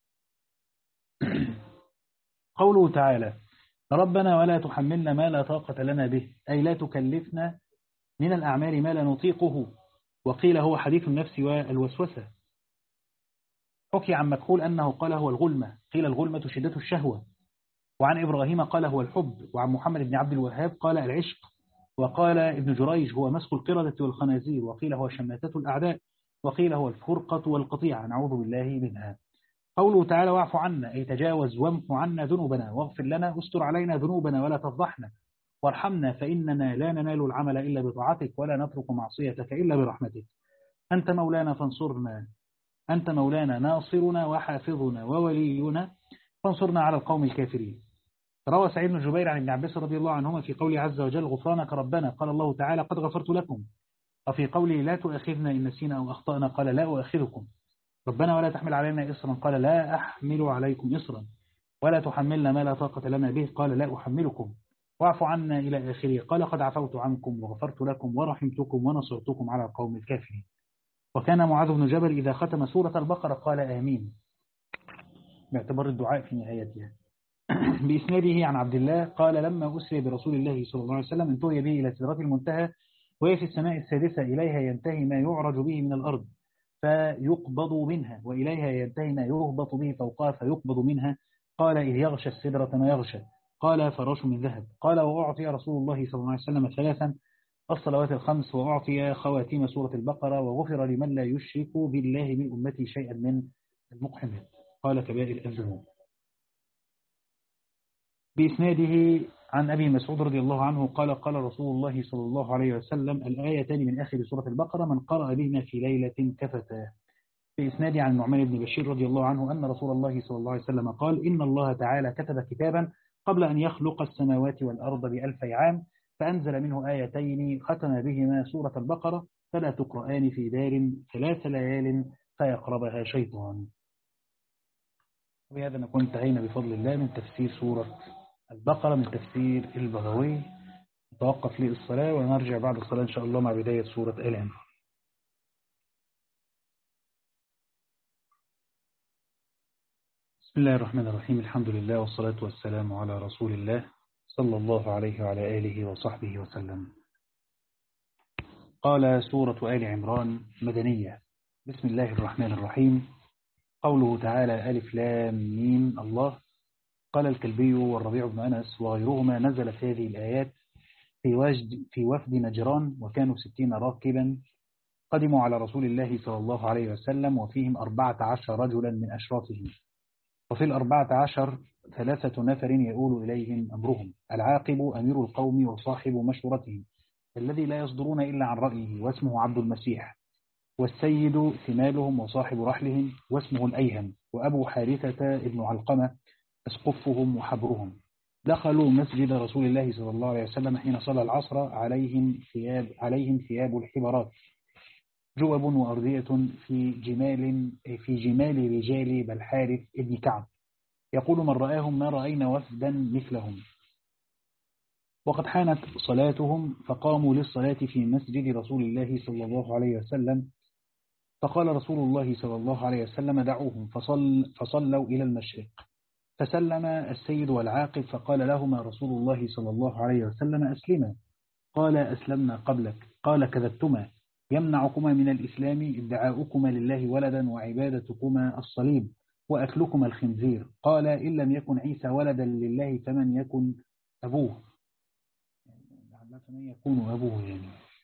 قوله تعالى ربنا ولا تحملنا ما لا طاقة لنا به أي لا تكلفنا من الأعمال ما لا نطيقه. وقيل هو حديث النفس والوسوسة. حكي عن مكحول أنه قال هو الغلمة، قيل الغلمة شدة الشهوة. وعن إبراهيم قال هو الحب. وعن محمد بن عبد الوهاب قال العشق. وقال ابن جريج هو مسك القردة والخنازير. وقيل هو شماتة الأعداء. وقيل هو الفرقة والقطيعة، نعوذ بالله منها. قوله تعالى واعف عنا أي تجاوز وامح عنا ذنوبنا واغفر لنا استر علينا ذنوبنا ولا تفضحنا وارحمنا فإننا لا ننال العمل إلا بطاعتك ولا نترك معصيتك إلا برحمتك. أنت مولانا فانصرنا أنت مولانا ناصرنا وحافظنا وولينا فانصرنا على القوم الكافرين. روى سعيد بن جبير عن ابن عباس رضي الله عنهما في قوله عز وجل غفرانك ربنا، قال الله تعالى قد غفرت لكم. وفي قوله لا تؤاخذنا إن نسينا أو أخطأنا قال لا أؤاخذكم. ربنا ولا تحمل علينا إصرا قال لا أحمل عليكم إصرا. ولا تحملنا ما لا طاقة لنا به قال لا أحملكم. واعف عنا إلى آخره قال قد عفوت عنكم وغفرت لكم ورحمتكم ونصرتكم على القوم الكافرين. وكان معاذ بن جبل إذا ختم سورة البقرة قال آمين باعتبار الدعاء في نهايتها. بإسناده عن عبد الله قال لما أسري برسول الله صلى الله عليه وسلم انتهي به إلى سدرة المنتهى وهي في السماء السادسة إليها ينتهي ما يعرج به من الأرض فيقبض منها وإليها ينتهي ما يهبط به فوقها فيقبض منها. قال إذ يغشى السدرة ما يغشى قال فراش من ذهب. قال وأعطي رسول الله صلى الله عليه وسلم ثلاثا الصلوات الخمس وأعطي خواتيم سورة البقرة وغفر لمن لا يشرك بالله من أمتي شيئا من المقحمات قال كبائر الذنوب. بإسناده عن أبي مسعود رضي الله عنه قال قال رسول الله صلى الله عليه وسلم الآيتان من آخر سورة البقرة من قرأ بهما في ليلة كفتا. بإسناده عن النعمان بن بشير رضي الله عنه أن رسول الله صلى الله عليه وسلم قال إن الله تعالى كتب كتابا قبل أن يخلق السماوات والأرض بألفي عام فأنزل منه آيتين ختم بهما سورة البقرة فلا تقرآن في دار ثلاث ليال فيقربها شيطان. وبهذا نكون انتهينا بفضل الله من تفسير سورة البقرة من تفسير البغوي. نتوقف للصلاة ونرجع بعد الصلاة إن شاء الله مع بداية سورة آل عمران. بسم الله الرحمن الرحيم الحمد لله والصلاة والسلام على رسول الله صلى الله عليه وعلى آله وصحبه وسلم. قال سورة آل عمران مدنية. بسم الله الرحمن الرحيم. قوله تعالى ألف لام ميم الله. قال الكلبي والربيع بن أنس وغيرهما نزلت هذه الآيات في وفد في وفد نجران وكانوا ستين راكبا قدموا على رسول الله صلى الله عليه وسلم وفيهم أربعة عشر رجلا من أشرافهم وفي الأربعة عشر ثلاثة نفر يؤول إليهم أمرهم العاقب أمير القوم وصاحب مشورتهم الذي لا يصدرون إلا عن رأيه واسمه عبد المسيح والسيد ثمالهم وصاحب رحلهم واسمه الأيهم وأبو حارثة ابن علقمة أسقفهم وحبرهم. دخلوا مسجد رسول الله صلى الله عليه وسلم حين صلى العصر عليهم ثياب عليهم ثياب الحبرات جوب وأردية في جمال في جمال رجال بالحارث ابن كعب يقول من رآهم ما رأينا وفدا مثلهم. وقد حانت صلاتهم فقاموا للصلاة في مسجد رسول الله صلى الله عليه وسلم فقال رسول الله صلى الله عليه وسلم دعوهم فصل فصلوا إلى المشرق فسلم السيد والعاقب فقال لهما رسول الله صلى الله عليه وسلم أسلما. قال أسلمنا قبلك. قال كذبتما يمنعكما من الإسلام ادعاؤكما لله ولدا وعبادتكما الصليب وأكلكما الخنزير. قال إن لم يكن عيسى ولدا لله فمن يكن أبوه فمن يكون أبوه يعني.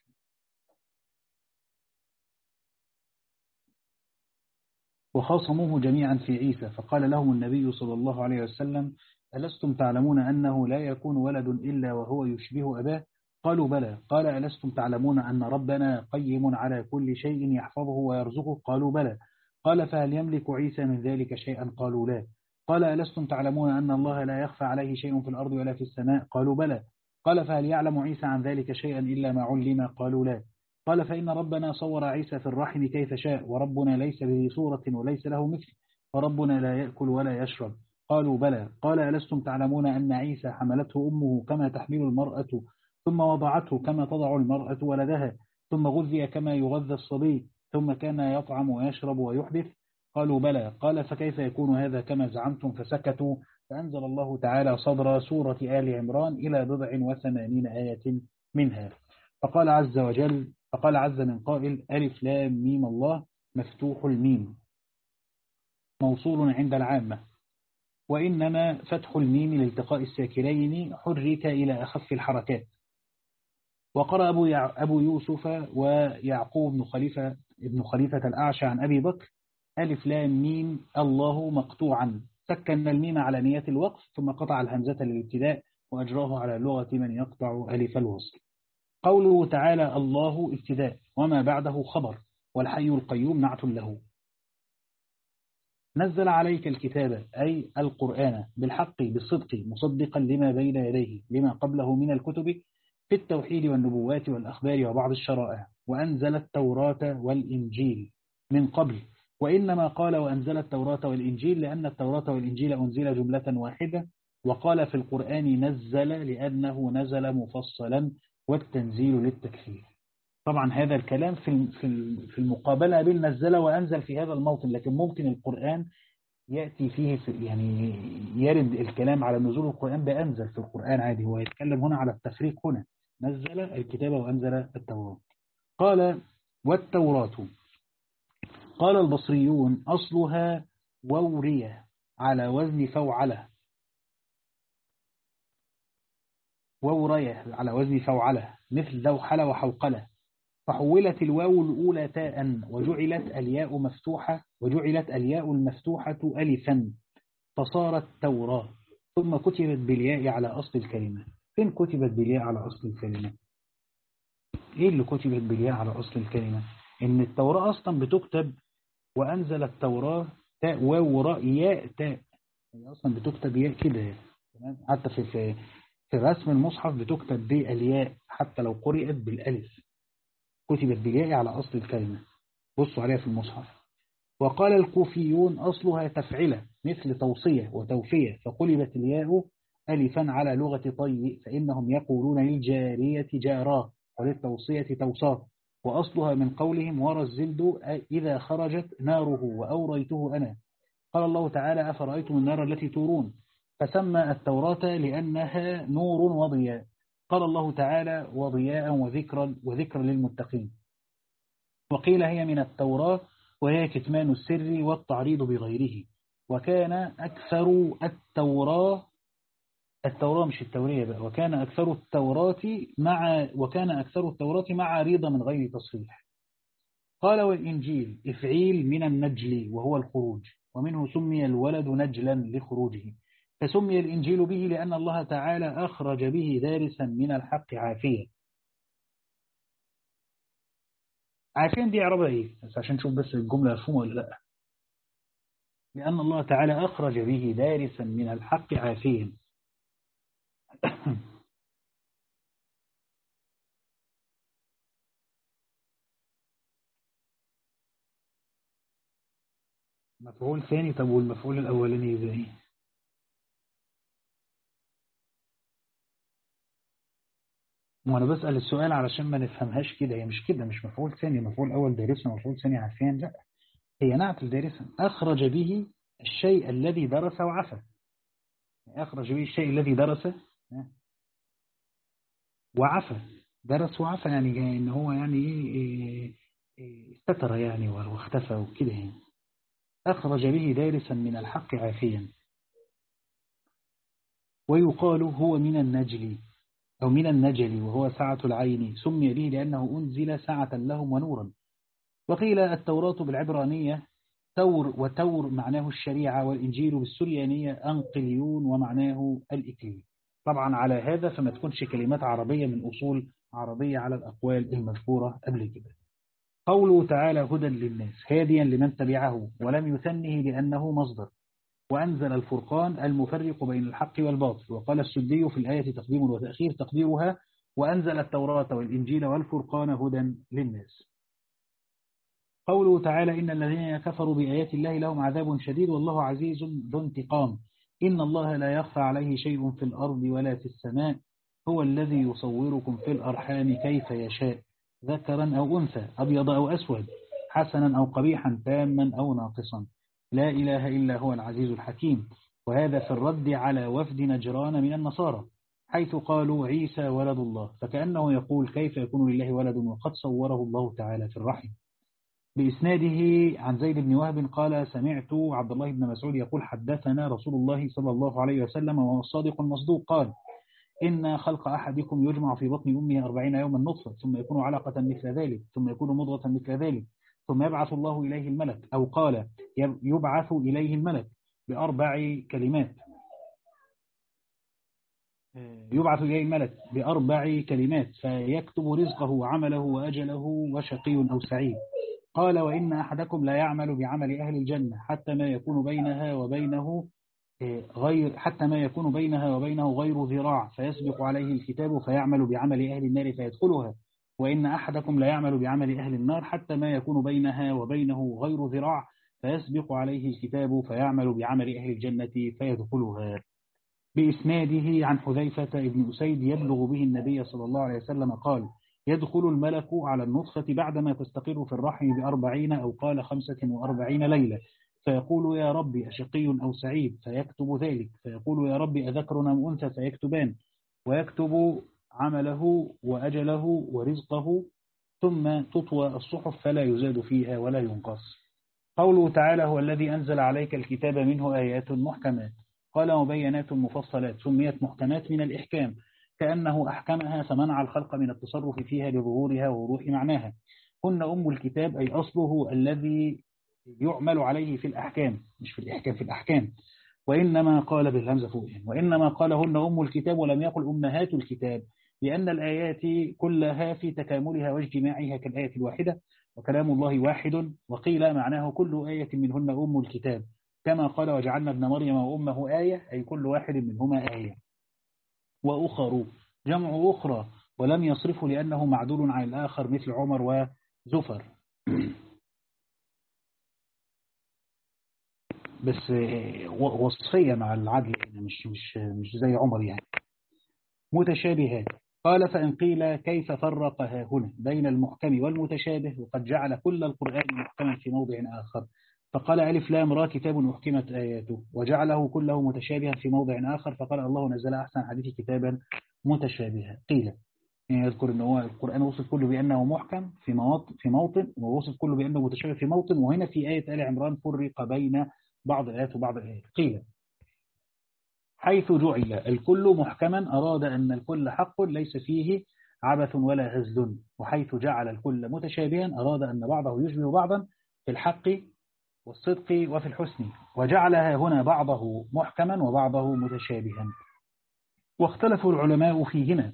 وخاصموه جميعا في عيسى فقال لهم النبي صلى الله عليه وسلم ألستم تعلمون أنه لا يكون ولد إلا وهو يشبه أباه؟ قالوا بلى. قال ألستم تعلمون أن ربنا قيم على كل شيء يحفظه ويرزقه؟ قالوا بلى. قال فهل يملك عيسى من ذلك شيئا؟ قالوا لا. قال ألستم تعلمون أن الله لا يخفى عليه شيء في الأرض ولا في السماء؟ قالوا بلى. قال فهل يعلم عيسى عن ذلك شيئا إلا ما علم؟ قالوا لا. قال فإن ربنا صور عيسى في الرحم كيف شاء وربنا ليس به صورة وليس له مثل وربنا لا يأكل ولا يشرب؟ قالوا بلى. قال ألستم تعلمون أن عيسى حملته أمه كما تحمل المرأة ثم وضعته كما تضع المرأة ولدها ثم غذي كما يغذى الصبي ثم كان يطعم ويشرب ويحدث؟ قالوا بلى. قال فكيف يكون هذا كما زعمتم؟ فسكتوا. فأنزل الله تعالى صدر سورة آل عمران إلى بضع وثمانين آية منها فقال عز وجل فقال عز من قائل ألف لام ميم الله مفتوح الميم موصول عند العامة وإنما فتح الميم لالتقاء الساكنين حرك إلى أخف الحركات. وقرأ أبو, أبو يوسف ويعقوب بن خليفة, ابن خليفة الأعشى عن أبي بكر ألف لام ميم الله مقطوعا سكن الميم على نية الوقف ثم قطع الهمزة للابتداء وأجراه على لغة من يقطع ألف الوصل. قوله تعالى الله ابتداء وما بعده خبر والحي القيوم نعت له. نزل عليك الكتاب أي القرآن بالحق بالصدق مصدقا لما بين يديه لما قبله من الكتب في التوحيد والنبوات والأخبار وبعض الشرائع وأنزل التوراة والإنجيل من قبل، وإنما قال وأنزل التوراة والإنجيل لأن التوراة والإنجيل أنزل جملة واحدة، وقال في القرآن نزل لأنه نزل مفصلا والتنزيل للتكفير. طبعا هذا الكلام في في المقابلة بين نزل وأنزل في هذا الموطن، لكن ممكن القرآن يأتي فيه في يعني يرد الكلام على نزول القرآن بأنزل في القرآن عادي، هو يتكلم هنا على التفريق، هنا نزل الكتاب وأنزل التوراة. قال والتوراة، قال البصريون أصلها وورية على وزن فوعلة، وورية على وزن فوعلة مثل ذوحلة وحوقلة، فحولت الواو الأولى تاء وجعلت الياء مفتوحة وجعلت الياء المفتوحة ألفا فصارت توراة، ثم كتبت بالياء على أصل الكلمة. فين كتبت بالياء على أصل الكلمة؟ إيه اللي كتبت بالياء على أصل الكلمة؟ إن التوراة أصلا بتكتب وأنزل التوراة تاء واو وراء ياء تاء، هي أصلا بتكتب ياء كده، حتى في في في رسم المصحف بتكتب بالياء حتى لو قرئت بالألف، كتبت بالياء على أصل الكلمة، بصوا عليها في المصحف. وقال الكوفيون أصلها تفعلة مثل توصية وتوفية، فقلبت الياء ألفا على لغة طي، فإنهم يقولون للجارية جاراه وللتوصية توصاه، وأصلها من قولهم ورى الزلد إذا خرجت ناره وأوريته أنا. قال الله تعالى أفرأيتم النار التي تورون، فسمى التوراة لأنها نور وضياء. قال الله تعالى وضياء وذكرا وذكرا للمتقين. وقيل هي من التوراة وهي كتمان السر والتعريض بغيره. وكان أكثر التوراة التوراة مش التورية بقى، وكان أكثر التوراة مع وكان أكثر التوراة مع عريضة من غير تصريح. قال والإنجيل إفعيل من النجل وهو الخروج، ومنه سمي الولد نجلا لخروجه، فسمي الإنجيل به لأن الله تعالى أخرج به دارسا من الحق عافية. عارفين دي عربة ايه؟ بس عشان نشوف بس الجملة مفهومة ولا لا. لأن الله تعالى أخرج به دارسا من الحق عافيا. مفعول ثاني. طب والمفعول الأولاني ازاي؟ وانا بسأل السؤال علشان ما نفهمهاش كده، هي مش كده، مش مفعول ثاني مفعول أول دارسا مفعول ثاني عافيا، لا، هي نعت دارسا أخرج به الشيء الذي درس وعفى، أخرج به الشيء الذي درس وعفى، درس وعفى، يعني إن هو يعني إيه استتر يعني واختفى وكده يعني. أخرج به دارسا من الحق عافيا. ويقال هو من النجل أو من النجل وهو سعة العين، سمي به لأنه أنزل سعة لهم ونورا. وقيل التوراة بالعبرانية تور، وتور معناه الشريعة، والإنجيل بالسريانية أنقليون ومعناه الإكليل. طبعا على هذا فما تكونش كلمات عربية من أصول عربية على الأقوال المذكورة قبل كده. قوله تعالى هدى للناس هاديا لمن تبعه، ولم يثنه لأنه مصدر. وأنزل الفرقان المفرق بين الحق والباطل. وقال السدي في الآية تقديم وتأخير تقديرها وأنزل التوراة والإنجيل والفرقان هدى للناس. قوله تعالى إن الذين كفروا بآيات الله لهم عذاب شديد والله عزيز ذو انتقام. إن الله لا يخفى عليه شيء في الأرض ولا في السماء، هو الذي يصوركم في الأرحام كيف يشاء، ذكرا أو أنثى، أبيض أو أسود، حسنا أو قبيحا، تاما أو ناقصا، لا إله إلا هو العزيز الحكيم. وهذا في الرد على وفد نجران من النصارى حيث قالوا عيسى ولد الله، فكأنه يقول كيف يكون لله ولد وقد صوره الله تعالى في الرحم. بإسناده عن زيد بن وهب قال سمعت عبد الله بن مسعود يقول حدثنا رسول الله صلى الله عليه وسلم وهو الصادق المصدوق قال إن خلق أحدكم يجمع في بطن أمه أربعين يوما نطفة ثم يكون علقة مثل ذلك ثم يكون مضغة مثل ذلك ثم يبعث الله إليه الملك، أو قال يبعث إليه الملك بأربع كلمات يبعث إليه الملك بأربع كلمات فيكتب رزقه وعمله وأجله وشقي أو سعيد. قال وإن أحدكم لا يعمل بعمل أهل الجنة حتى ما يكون بينها وبينه غير حتى ما يكون بينها وبينه غير ذراع، فيسبق عليه الكتاب فيعمل بعمل أهل النار فيدخلها وإن أحدكم لا يعمل بعمل أهل النار حتى ما يكون بينها وبينه غير ذراع فيسبق عليه الكتاب فيعمل بعمل أهل الجنة فيدخلها. بإسناده عن حذيفة بن أسيد يبلغ به النبي صلى الله عليه وسلم قال: يدخل الملك على النطفة بعدما تستقر في الرحم بأربعين أو قال خمسة وأربعين ليلة، فيقول: يا رب أشقي أو سعيد؟ فيكتب ذلك. فيقول: يا رب أذكر أم أنثى؟ فيكتبان، ويكتب عمله وأجله ورزقه، ثم تطوى الصحف فلا يزاد فيها ولا ينقص. قوله تعالى: هو الذي أنزل عليك الكتاب منه آيات محكمات، قال مبينات مفصلات، سميت محكمات من الإحكام كأنه أحكمها فمنع الخلق من التصرف فيها لظهورها ووضوح معناها. هن أم الكتاب، أي أصله الذي يعمل عليه في الأحكام، مش في الإحكام، في الأحكام. وإنما قال بالهمزة فوقهم، وإنما قال هن أم الكتاب ولم يقل أمهات الكتاب، لأن الآيات كلها في تكاملها واجتماعها كالآية الواحدة، وكلام الله واحد. وقيل معناه كل آية منهن أم الكتاب، كما قال: وجعلنا ابن مريم وأمه آية، أي كل واحد منهما آية. وأخر جمع أخرى، ولم يصرفه لأنه معدول عن الآخر مثل عمر وزفر. بس وصفية مع العدل، مش مش مش زي عمر يعني. متشابهات. قال: فإن قيل كيف فرق ها هنا بين المحكم والمتشابه وقد جعل كل القرآن محكما في موضع آخر؟ فقال: ألف لام را كتاب أحكمت آياته، وجعله كله متشابها في موضع آخر فقال: الله نزل أحسن حديث كتابا متشابها. قيل يعني يذكر أن هو القرآن وصف كله بأنه محكم في مواطن في موطن، ووصف كله بأنه متشابه في موطن، وهنا في آية آل عمران فرق بين بعض الآيات وبعض الآيات. قيل: حيث جعل الكل محكما أراد أن الكل حق ليس فيه عبث ولا هزل، وحيث جعل الكل متشابها أراد أن بعضه يشبه بعضا في الحق والصدق وفي الحسن، وجعلها هنا بعضه محكما وبعضه متشابها. واختلفوا العلماء فيهما،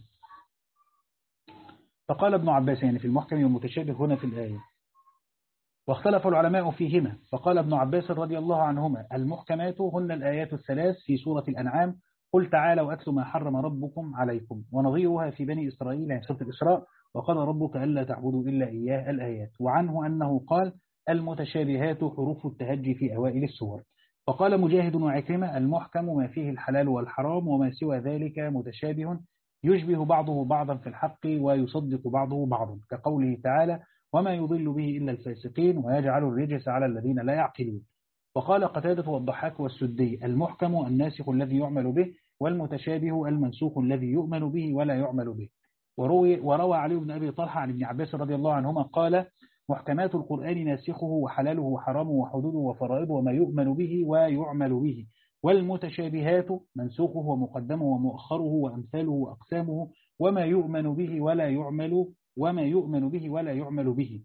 فقال ابن عباس يعني في المحكم والمتشابه هنا في الآية. واختلف العلماء فيهما، فقال ابن عباس رضي الله عنهما: المحكمات هن الآيات الثلاث في سورة الأنعام: قل تعالوا أتل ما حرم ربكم عليكم، ونظيرها في بني إسرائيل يعني سورة الإسراء: وقال ربك ألا تعبدوا إلا إياه، الآيات. وعنه أنه قال: المتشابهات حروف التهجي في أوائل السور. فقال مجاهد وعكرمة: المحكم ما فيه الحلال والحرام، وما سوى ذلك متشابه يشبه بعضه بعضا في الحق ويصدق بعضه بعضا، كقوله تعالى: وما يضل به إلا الفاسقين ويجعل الرجس على الذين لا يعقلون. وقال قتادة والضحاك والسدي: المحكم الناسخ الذي يعمل به، والمتشابه المنسوخ الذي يؤمن به ولا يعمل به. وروي, وروى علي بن أبي طلحة عن ابن عباس رضي الله عنهما قال: محكمات القرآن ناسخه وحلاله وحرامه وحدوده وفرائضه وما يؤمن به ويعمل به، والمتشابهات منسوخه ومقدمه ومؤخره وأمثاله وأقسامه وما يؤمن به ولا يعمل وما يؤمن به ولا يعمل به.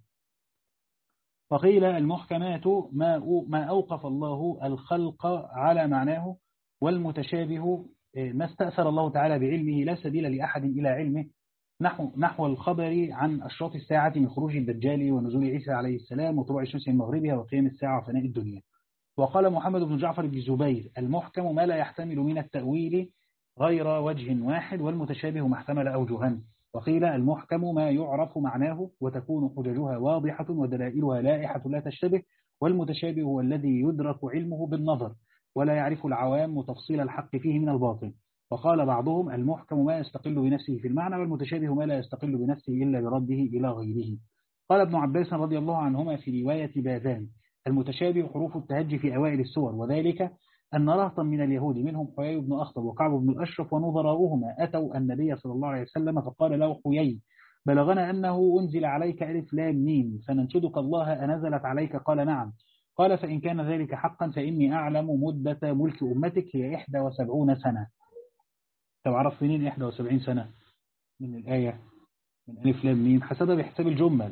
فقيل: المحكمات ما ما أوقف الله الخلق على معناه، والمتشابه ما استأثر الله تعالى بعلمه لا سبيل لأحد إلى علمه، نحو نحو الخبر عن أشراط الساعة من خروج الدجال ونزول عيسى عليه السلام وطلوع الشمس من مغربها وقيام الساعة وفناء الدنيا. وقال محمد بن جعفر بن زبير: المحكم ما لا يحتمل من التأويل غير وجه واحد، والمتشابه ما احتمل أوجها. وقيل: المحكم ما يعرف معناه وتكون حججها واضحة ودلائلها لائحة لا تشتبه، والمتشابه هو الذي يدرك علمه بالنظر ولا يعرف العوام تفصيل الحق فيه من الباطل. وقال بعضهم: المحكم ما يستقل بنفسه في المعنى، والمتشابه ما لا يستقل بنفسه إلا برده إلى غيره. قال ابن عباس رضي الله عنهما في رواية باذان: المتشابه حروف التهجي في أوائل السور، وذلك أن رهطا من اليهود منهم حيي بن أخطب وكعب بن الأشرف ونظراؤهما أتوا النبي صلى الله عليه وسلم فقال له حيي: بلغنا أنه أنزل عليك ألف لام ميم فننشدك الله أنزلت عليك؟ قال: نعم. قال: فإن كان ذلك حقا فإني أعلم مدة ملك أمتك هي إحدى وسبعون سنة. طب عرف منين إحدى وسبعين سنة؟ من الآية، من ألف لام ميم، حسبها بحساب الجمل.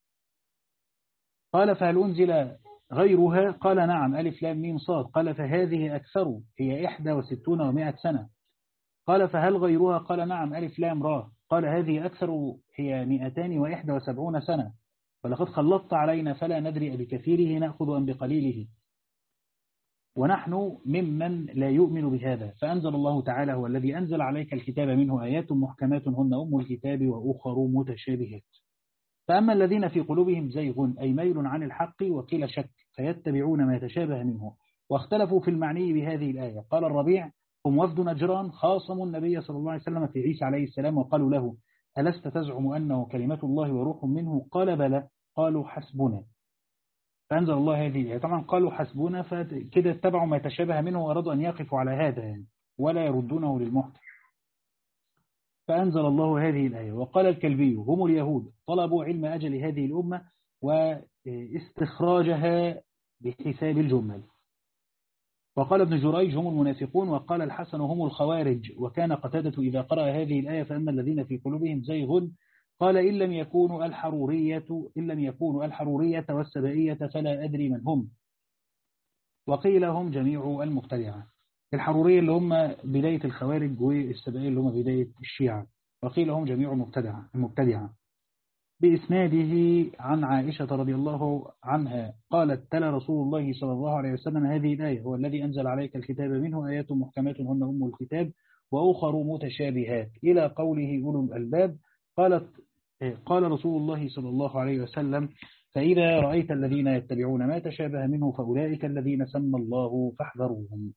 قال: فهل أنزل غيرها؟ قال: نعم، ألف لام ميم صاد. قال: فهذه أكثر هي إحدى وستون ومائة سنة. قال: فهل غيرها؟ قال: نعم، ألف لام را. قال: هذه أكثر هي مئتان وإحدى وسبعون سنة. ولقد خلطت علينا فلا ندري بكثيره نأخذ أم بقليله. ونحن ممن لا يؤمن بهذا. فأنزل الله تعالى: هو الذي أنزل عليك الكتاب منه آيات محكمات هن أم الكتاب وأخر متشابهات. فأما الذين في قلوبهم زيغ أي ميل عن الحق وقيل شك فيتبعون ما يتشابه منه واختلفوا في المعني بهذه الآية. قال الربيع: هم وفد نجران خاصموا النبي صلى الله عليه وسلم في عيسى عليه السلام وقالوا له: ألست تزعم أنه كلمة الله وروح منه؟ قال: بلى. قالوا: حسبنا. فأنزل الله هذه الآية. طبعا قالوا حسبنا، فكده اتبعوا ما يتشابه منه وأرادوا أن يقفوا على هذا يعني ولا يردونه للمحكم. فأنزل الله هذه الآية. وقال الكلبي: هم اليهود طلبوا علم أجل هذه الأمة واستخراجها بحساب الجمل. وقال ابن جريج: هم المنافقون. وقال الحسن: هم الخوارج. وكان قتادة إذا قرأ هذه الآية: فأما الذين في قلوبهم زيغ، قال: إن لم يكونوا الحرورية إن لم يكونوا الحرورية والسبائية فلا أدري من هم. وقيل: هم جميع المبتدعة. الحرورية اللي هم بداية الخوارج، والسبائية اللي هم بداية الشيعة. وقيل: هم جميع المبتدعة المبتدعة. بإسناده عن عائشة رضي الله عنها قالت: تلا رسول الله صلى الله عليه وسلم هذه الآية: هو الذي أنزل عليك الكتاب منه آيات محكمات هن أم الكتاب وأخر متشابهات إلى قوله أولو الألباب. قالت قال رسول الله صلى الله عليه وسلم: فإذا رأيت الذين يتبعون ما تشابه منه فأولئك الذين سمى الله فاحذروهم.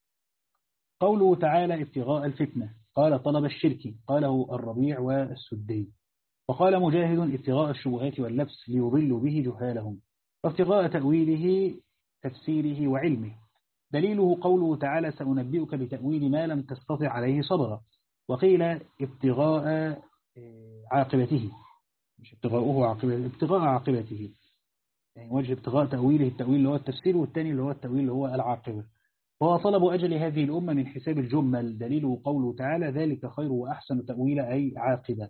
قوله تعالى: ابتغاء الفتنة. قال: طلب الشرك. قاله الربيع والسدي. وقال مجاهد: ابتغاء الشبهات واللبس ليضلوا به جهالهم. وابتغاء تأويله تفسيره وعلمه. دليله قوله تعالى: سأنبئك بتأويل ما لم تستطع عليه صبرا. وقيل: ابتغاء عاقبته، مش ابتغاؤه عاقبته، ابتغاء عاقبته، يعني وجه ابتغاء تأويله التأويل اللي هو التفسير، والثاني اللي هو التأويل اللي هو العاقبة. وهو طلب أجل هذه الأمة من حساب الجمل. دليله قوله تعالى: ذلك خير وأحسن تأويل أي عاقبة.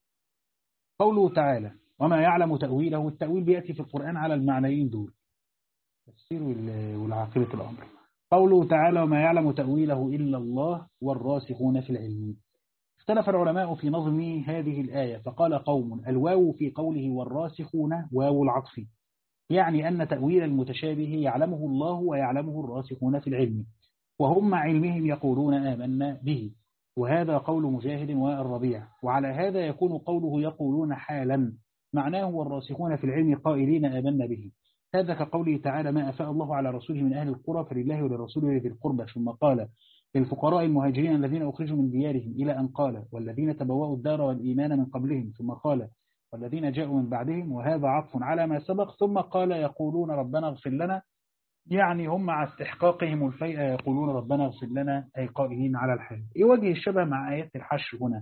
قوله تعالى: وما يعلم تأويله. التأويل بيأتي في القرآن على المعنيين دول، التفسير والعاقبة الأمر. قوله تعالى: وما يعلم تأويله إلا الله والراسخون في العلم. اختلف العلماء في نظم هذه الآية، فقال قوم: الواو في قوله والراسخون واو العطف، يعني أن تأويل المتشابه يعلمه الله ويعلمه الراسخون في العلم، وهم مع علمهم يقولون آمنا به. وهذا قول مجاهد والربيع. وعلى هذا يكون قوله يقولون حالا معناه والراسخون في العلم قائلين آمنا به. هذا كقوله تعالى: ما أفاء الله على رسوله من أهل القرى فلله ولرسوله ذي القربى. ثم قال: للفقراء المهاجرين الذين أخرجوا من ديارهم، إلى أن قال: والذين تبوأوا الدار والإيمان من قبلهم. ثم قال: والذين جاءوا من بعدهم. وهذا عطف على ما سبق. ثم قال: يقولون ربنا اغفر لنا، يعني هم مع استحقاقهم الفيئة يقولون ربنا اغفر لنا، أي قائلين على الحال. إيه وجه الشبه مع آيات الحشر هنا؟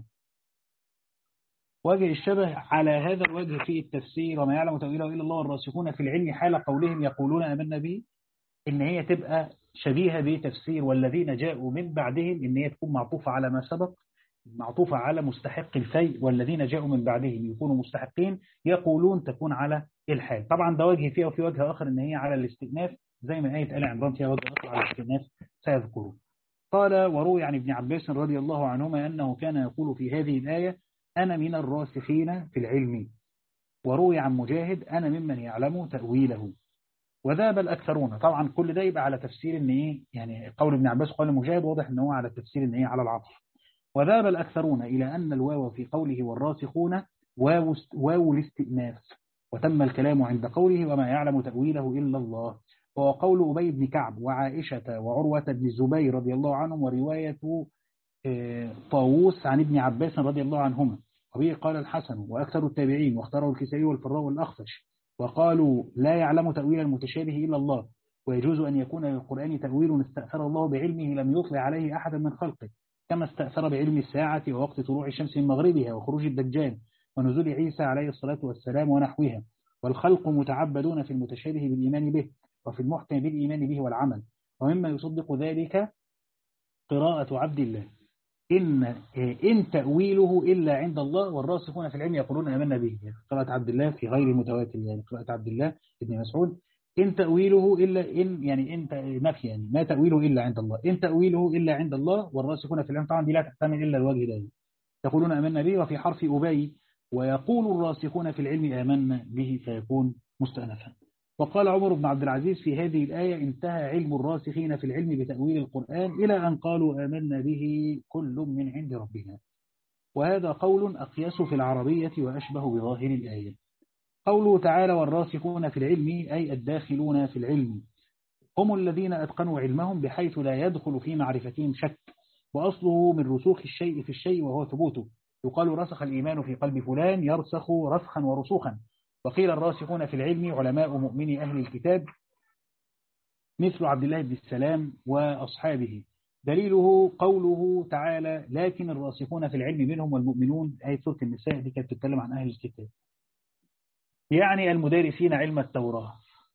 وجه الشبه على هذا الوجه في التفسير: وما يعلم تأويله إلا الله والراسخون في العلم، حال قولهم يقولون آمنا به، إن هي تبقى شبيهة بتفسير والذين جاءوا من بعدهم، إن هي تكون معطوفة على ما سبق، معطوفة على مستحق الفيء، والذين جاءوا من بعدهم يكونوا مستحقين، يقولون تكون على الحال. طبعا ده وجه فيها، وفي وجه آخر إن هي على الاستئناف، زي ما آية آل عمران فيها وجه آخر على الاستئناف سيذكره. قال: وروي عن ابن عباس رضي الله عنهما أنه كان يقول في هذه الآية: أنا من الراسخين في العلم. وروي عن مجاهد: أنا ممن يعلم تأويله. وذهب الأكثرون، طبعا كل ده يبقى على تفسير إن إيه، يعني قول ابن عباس قال مجاهد واضح إن هو على تفسير إن إيه، على العطف. وذهب الأكثرون إلى أن الواو في قوله والراسخون واو, واو الاستئناف، وتم الكلام عند قوله: وما يعلم تأويله إلا الله. وهو قول أبي بن كعب وعائشة وعروة بن الزبير رضي الله عنهم، ورواية طاووس عن ابن عباس رضي الله عنهما. وبه قال الحسن وأكثر التابعين، واختاره الكسائي والفراء والأخفش، وقالوا: لا يعلم تأويل المتشابه إلا الله، ويجوز أن يكون للقرآن تأويل استأثر الله بعلمه لم يطلع عليه أحدا من خلقه، كما استأثر بعلم الساعة ووقت طلوع الشمس من مغربها وخروج الدجال ونزول عيسى عليه الصلاة والسلام ونحوها. والخلق متعبدون في المتشابه بالإيمان به، وفي المحكم بالإيمان به والعمل. ومما يصدق ذلك قراءة عبد الله: إن إن تأويله إلا عند الله والراسخون في العلم يقولون آمنا به. قراءة عبد الله في غير المتواتر، يعني قراءة عبد الله ابن مسعود: إن تأويله إلا إن، يعني إن نفي، يعني ما تأويله إلا عند الله، إن تأويله إلا عند الله والراسخون في العلم. طبعا دي لا تحتمل إلا الوجه ده، يقولون آمنا به. وفي حرف أبي: ويقول الراسخون في العلم آمنا به، فيكون مستأنفا. وقال عمر بن عبد العزيز في هذه الآية انتهى علم الراسخين في العلم بتأويل القرآن إلى أن قالوا آمنا به كل من عند ربنا. وهذا قول أقيس في العربية وأشبه بظاهر الآية. قوله تعالى والراسخون في العلم أي الداخلون في العلم هم الذين أتقنوا علمهم بحيث لا يدخل في معرفتهم شك، وأصله من رسوخ الشيء في الشيء وهو ثبوته. يقال رسخ الإيمان في قلب فلان يرسخ رسخا ورسوخا. وقيل الراسخون في العلم علماء مؤمني أهل الكتاب مثل عبد الله بن السلام وأصحابه. دليله قوله تعالى لكن الراسخون في العلم منهم والمؤمنون، آية سورة النساء دي كانت تتكلم عن أهل الكتاب، يعني المدارسين علم التوراة.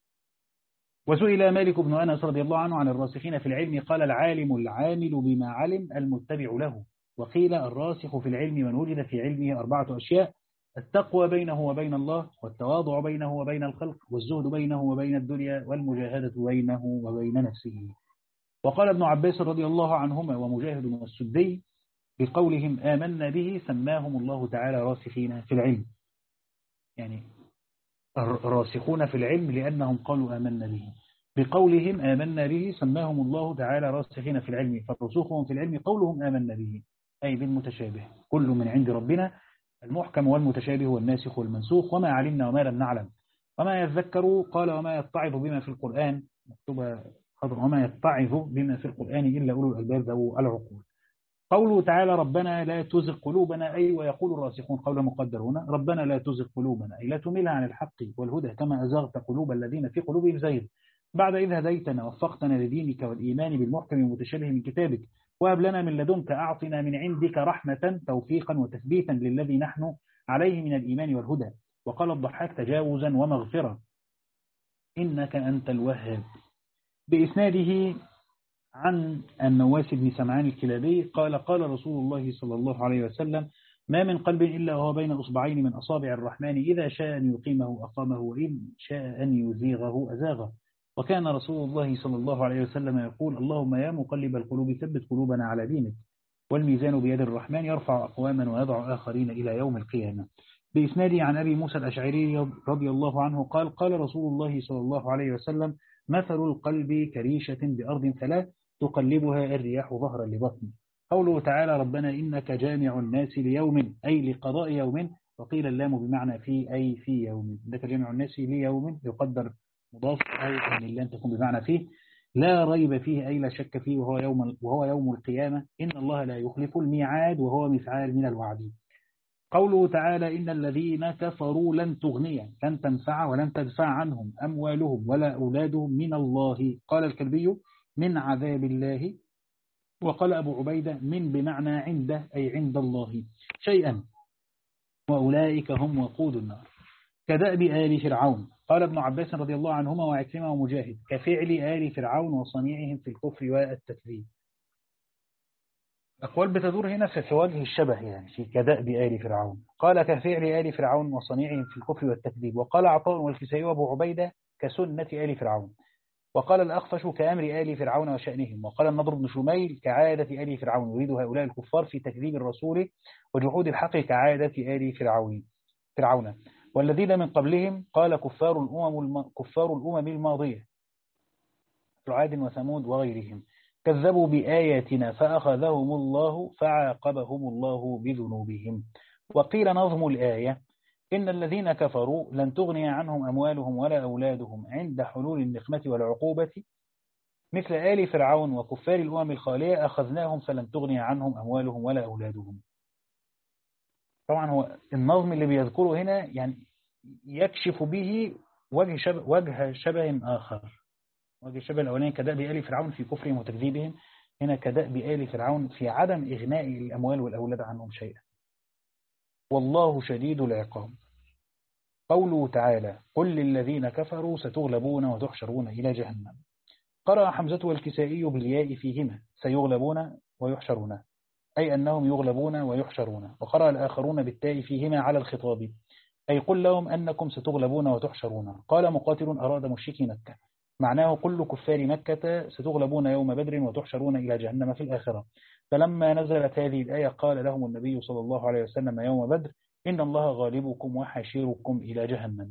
وسئل مالك بن أنس رضي الله عنه عن الراسخين في العلم قال العالم العامل بما علم المتبع له. وقيل الراسخ في العلم من وجد في علمه أربعة أشياء: التقوى بينه وبين الله، والتواضع بينه وبين الخلق، والزهد بينه وبين الدنيا، والمجاهدة بينه وبين نفسه. وقال ابن عباس رضي الله عنهما ومجاهد والسدي بقولهم آمنا به سماهم الله تعالى راسخين في العلم، يعني الراسخون في العلم لأنهم قالوا آمنا به. بقولهم آمنا به سماهم الله تعالى راسخين في العلم، فرسوخهم في العلم قولهم آمنا به أي بالمتشابه، كل من عند ربنا المحكم والمتشابه والناسخ والمنسوخ، وما علمنا وما لم نعلم. وما يذكر قال وما يتعظ بما في القرآن، مكتوبة خضر، وما يتعظ بما في القرآن إلا أولو الألباب ذو العقول. قوله تعالى ربنا لا تزغ قلوبنا، أي ويقول الراسخون قولا مقدر هنا ربنا لا تزغ قلوبنا أي لا تميلها عن الحق والهدى كما أزغت قلوب الذين في قلوبهم زيغ بعد إذ هديتنا وفقتنا لدينك والإيمان بالمحكم المتشابه من كتابك وهب لنا من لدنك أعطنا من عندك رحمة توفيقا وتثبيتا للذي نحن عليه من الإيمان والهدى. وقال الضحاك تجاوزا ومغفرة إنك أنت الوهاب. بإسناده عن النواس بن سمعان الكلابي قال قال رسول الله صلى الله عليه وسلم ما من قلب إلا وهو بين أصبعين من أصابع الرحمن إذا شاء أن يقيمه أقامه وإن شاء أن يزيغه أزاغه. وكان رسول الله صلى الله عليه وسلم يقول اللهم يا مقلب القلوب ثبت قلوبنا على دينك. والميزان بيد الرحمن يرفع أقواما ويضع آخرين إلى يوم القيامة. بإسناده عن أبي موسى الأشعري رضي الله عنه قال قال رسول الله صلى الله عليه وسلم مثل القلب كريشة بأرض ثلاث تقلبها الرياح ظهرا لبطن. قوله تعالى ربنا إنك جامع الناس ليوم أي لقضاء يوم، وقيل اللام بمعنى في أي في يوم، إنك جامع الناس ليوم يقدر مضاف أو أن اللام تكون بمعنى فيه لا ريب فيه أي لا شك فيه وهو يوم, وهو يوم القيامة إن الله لا يخلف الميعاد وهو مفعال من الوعد. قوله تعالى إن الذين كفروا لن تغني لن تنفع ولن تدفع عنهم أموالهم ولا أولادهم من الله. قال الكلبي من عذاب الله. وقال أبو عبيدة من بمعنى عنده أي عند الله شيئا وأولئك هم وقود النار. كدأب آل فرعون. قال ابن عباس رضي الله عنهما وعكرمة ومجاهد كفعل آل فرعون وصنيعهم في الكفر والتكذيب. أقوال بتدور هنا في وجه الشبه، يعني في كدأب آل فرعون. قال كفعل آل فرعون وصنيعهم في الكفر والتكذيب. وقال عطاء والكسائي وابو عبيدة كسنة آل فرعون. وقال الأخفش كأمر آل فرعون وشأنهم. وقال النضر بن شميل كعادة آل فرعون يريد هؤلاء الكفار في تكذيب الرسول وجحود الحق كعادة آل فرعون فرعون والذين من قبلهم. قال كفار الأمم الم... كفار الأمم الماضية عاد وثمود وغيرهم كذبوا بآياتنا فأخذهم الله فعاقبهم الله بذنوبهم. وقيل نظم الآية إن الذين كفروا لن تغني عنهم أموالهم ولا أولادهم عند حلول النقمة والعقوبة مثل آل فرعون وكفار الأمم الخالية أخذناهم فلن تغني عنهم أموالهم ولا أولادهم. طبعا هو النظم اللي بيذكره هنا يعني يكشف به وجه شبه, وجه شبه آخر. وجه الشبه الأولاني كدأب آل فرعون في كفرهم وتكذيبهم، هنا كدأب آل فرعون في عدم إغناء الأموال والأولاد عنهم شيئا. والله شديد العقاب. قوله تعالى قل للذين كفروا ستغلبون وتحشرون إلى جهنم. قرأ حمزة والكسائي بالياء فيهما سيغلبون ويحشرون أي أنهم يغلبون ويحشرون. وقرأ الآخرون بالتاء فيهما على الخطاب أي قل لهم أنكم ستغلبون وتحشرون. قال مقاتل أراد مشركي مكة معناه كل كفار مكة ستغلبون يوم بدر وتحشرون إلى جهنم في الآخرة. فلما نزلت هذه الآية قال لهم النبي صلى الله عليه وسلم يوم بدر إن الله غالبكم وحاشركم إلى جهنم.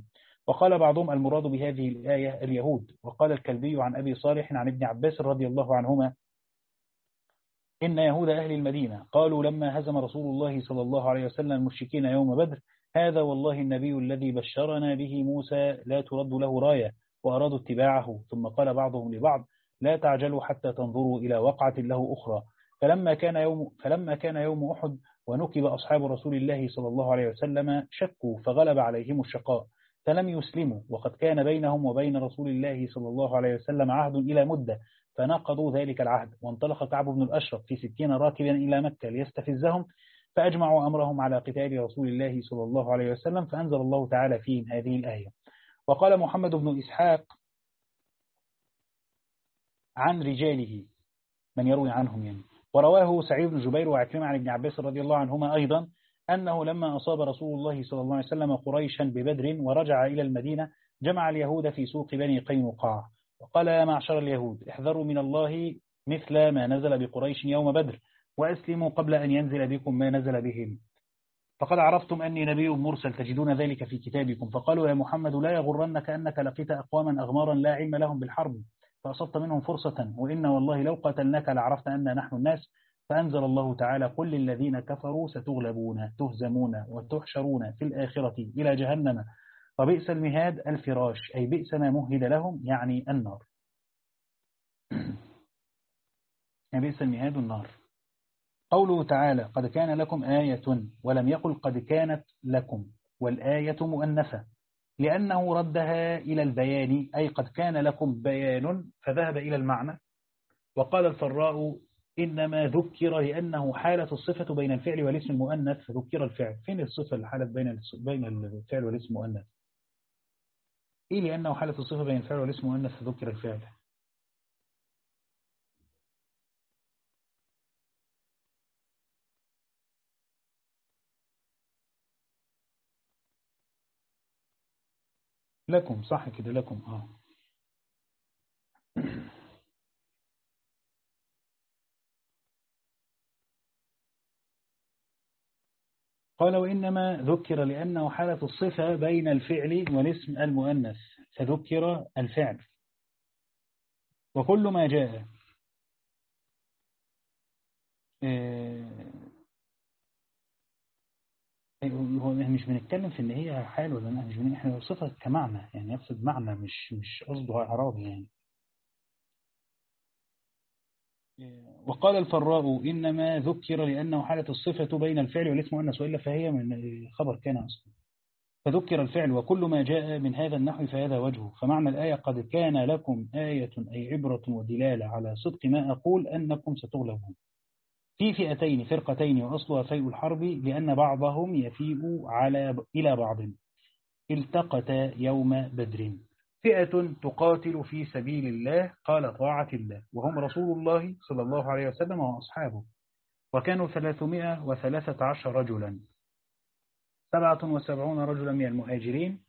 وقال بعضهم المراد بهذه الآية اليهود. وقال الكلبي عن أبي صالح عن ابن عباس رضي الله عنهما إن يهود أهل المدينة قالوا لما هزم رسول الله صلى الله عليه وسلم المشركين يوم بدر هذا والله النبي الذي بشرنا به موسى لا ترد له راية، وأرادوا اتباعه. ثم قال بعضهم لبعض لا تعجلوا حتى تنظروا إلى وقعة له أخرى. فلما كان يوم, فلما كان يوم أحد ونكب أصحاب رسول الله صلى الله عليه وسلم شكوا فغلب عليهم الشقاء فلم يسلموا، وقد كان بينهم وبين رسول الله صلى الله عليه وسلم عهد إلى مدة، فنقضوا ذلك العهد. وانطلق كعب بن الأشرف في ستين راكبا إلى مكة ليستفزهم، فأجمعوا أمرهم على قتال رسول الله صلى الله عليه وسلم، فأنزل الله تعالى فيهم هذه الآية. وقال محمد بن إسحاق عن رجاله من يروي عنهم يعني، ورواه سعيد بن جبير وعكرمة عن ابن عباس رضي الله عنهما أيضا أنه لما أصاب رسول الله صلى الله عليه وسلم قريشا ببدر ورجع إلى المدينة جمع اليهود في سوق بني قينقاع وقال يا معشر اليهود احذروا من الله مثل ما نزل بقريش يوم بدر، وأسلموا قبل أن ينزل بكم ما نزل بهم، فقد عرفتم أني نبي مرسل تجدون ذلك في كتابكم. فقالوا يا محمد لا يغرنك أنك لقيت أقواما أغمارا لا علم لهم بالحرب فأصبت منهم فرصة، وإن والله لو قتلناك لعرفت أن نحن الناس. فأنزل الله تعالى قل للذين كفروا ستغلبون تهزمون وتحشرون في الآخرة إلى جهنم وبئس المهاد الفراش، أي بئس ما مهد لهم يعني النار، يعني بئس المهاد النار. قوله تعالى قد كان لكم آية ولم يقل قد كانت لكم، والآية مؤنثة لأنه ردها إلى البيان، أي قد كان لكم بيان فذهب إلى المعنى. وقال الفراء إنما ذكر لأنه حالة الصفة بين الفعل والاسم المؤنث فذكر الفعل. فين الصفة الحالة بين بين الفعل والاسم المؤنث؟ إيه لأنه حالة الصفة بين الفعل والاسم المؤنث فذكر الفعل؟ لكم صح كده لكم آه قال وإنما ذكر لأنه حالة الصفة بين الفعل والاسم المؤنث فذكر الفعل. وكل ما جاء هو مش بنتكلم في ان هي حال ولا لا، مش بن... احنا صفة كمعنى يعني يقصد معنى مش مش قصده اعرابي يعني. وقال الفراء إنما ذكر لأنه حالة الصفة بين الفعل والاسم والنس، وإلا فهي من خبر كان أصلا، فذكر الفعل. وكل ما جاء من هذا النحو فهذا وجهه. فمعنى الآية قد كان لكم آية أي عبرة ودلالة على صدق ما أقول أنكم ستغلبون في فئتين فرقتين، وأصلها فيء الحرب لأن بعضهم يفيء على إلى بعض التقت يوم بدر. فئة تقاتل في سبيل الله قال طاعة الله وهم رسول الله صلى الله عليه وسلم وأصحابه، وكانوا ثلاثمائة وثلاثة عشر رجلا، سبعة وسبعون رجلا من المهاجرين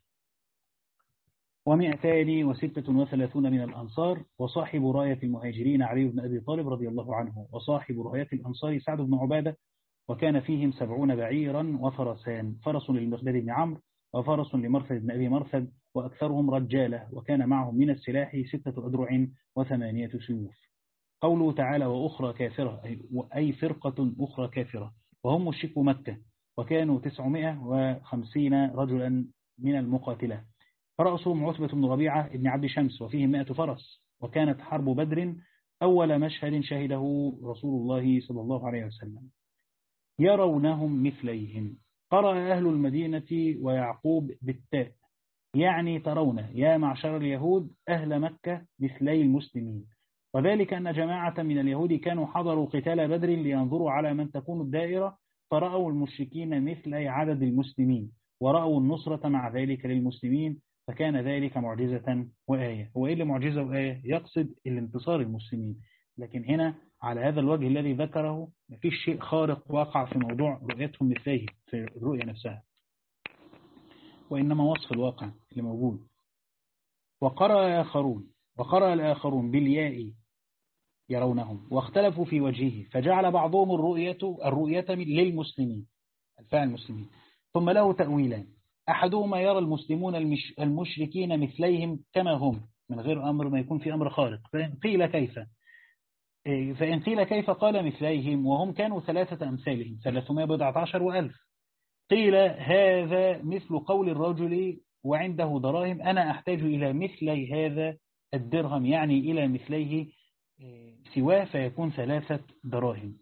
ومئتان وستة وثلاثون من الأنصار، وصاحب راية المهاجرين علي بن أبي طالب رضي الله عنه، وصاحب راية الأنصار سعد بن عبادة، وكان فيهم سبعون بعيرا وفرسان، فرس للمقداد بن عمرو وفرس لمرثد بن أبي مرثد، وأكثرهم رجالة، وكان معهم من السلاح ستة أدرع وثمانية سيوف. قوله تعالى وأخرى كافرة أي فرقة أخرى كافرة، وهم مشركو مكة، وكانوا تسعمائة وخمسين رجلا من المقاتلة، فرأسهم عتبة بن ربيعة بن عبد شمس، وفيهم مائة فرس. وكانت حرب بدر أول مشهد شهده رسول الله صلى الله عليه وسلم. يرونهم مثليهم. قرأ أهل المدينة ويعقوب بالتاء يعني ترون يا معشر اليهود أهل مكة مثلي المسلمين، وذلك أن جماعة من اليهود كانوا حضروا قتال بدر لينظروا على من تكون الدائرة، فرأوا المشركين مثل عدد المسلمين، ورأوا النصرة مع ذلك للمسلمين، فكان ذلك معجزة وآية. هو إيه اللي معجزة وآية؟ يقصد الانتصار المسلمين، لكن هنا على هذا الوجه الذي ذكره مفيش شيء خارق واقع في موضوع رؤيتهم مثليه في الرؤية نفسها، وإنما وصف الواقع اللي موجود. وقرأ آخرون وقرأ الآخرون بالياء يرونهم، واختلفوا في وجهه، فجعل بعضهم الرؤية الرؤية للمسلمين الفاعل المسلمين، ثم له تأويلان: أحدهما يرى المسلمون المش المشركين مثليهم كما هم من غير أمر ما يكون في أمر خارق، فإن قيل كيف فإن قيل كيف قال مثليهم وهم كانوا ثلاثة أمثالهم ثلاثمائة وبضعة عشر وألف. قيل هذا مثل قول الرجل وعنده دراهم أنا أحتاج إلى مثلي هذا الدرهم، يعني إلى مثليه سواه فيكون ثلاثة دراهم،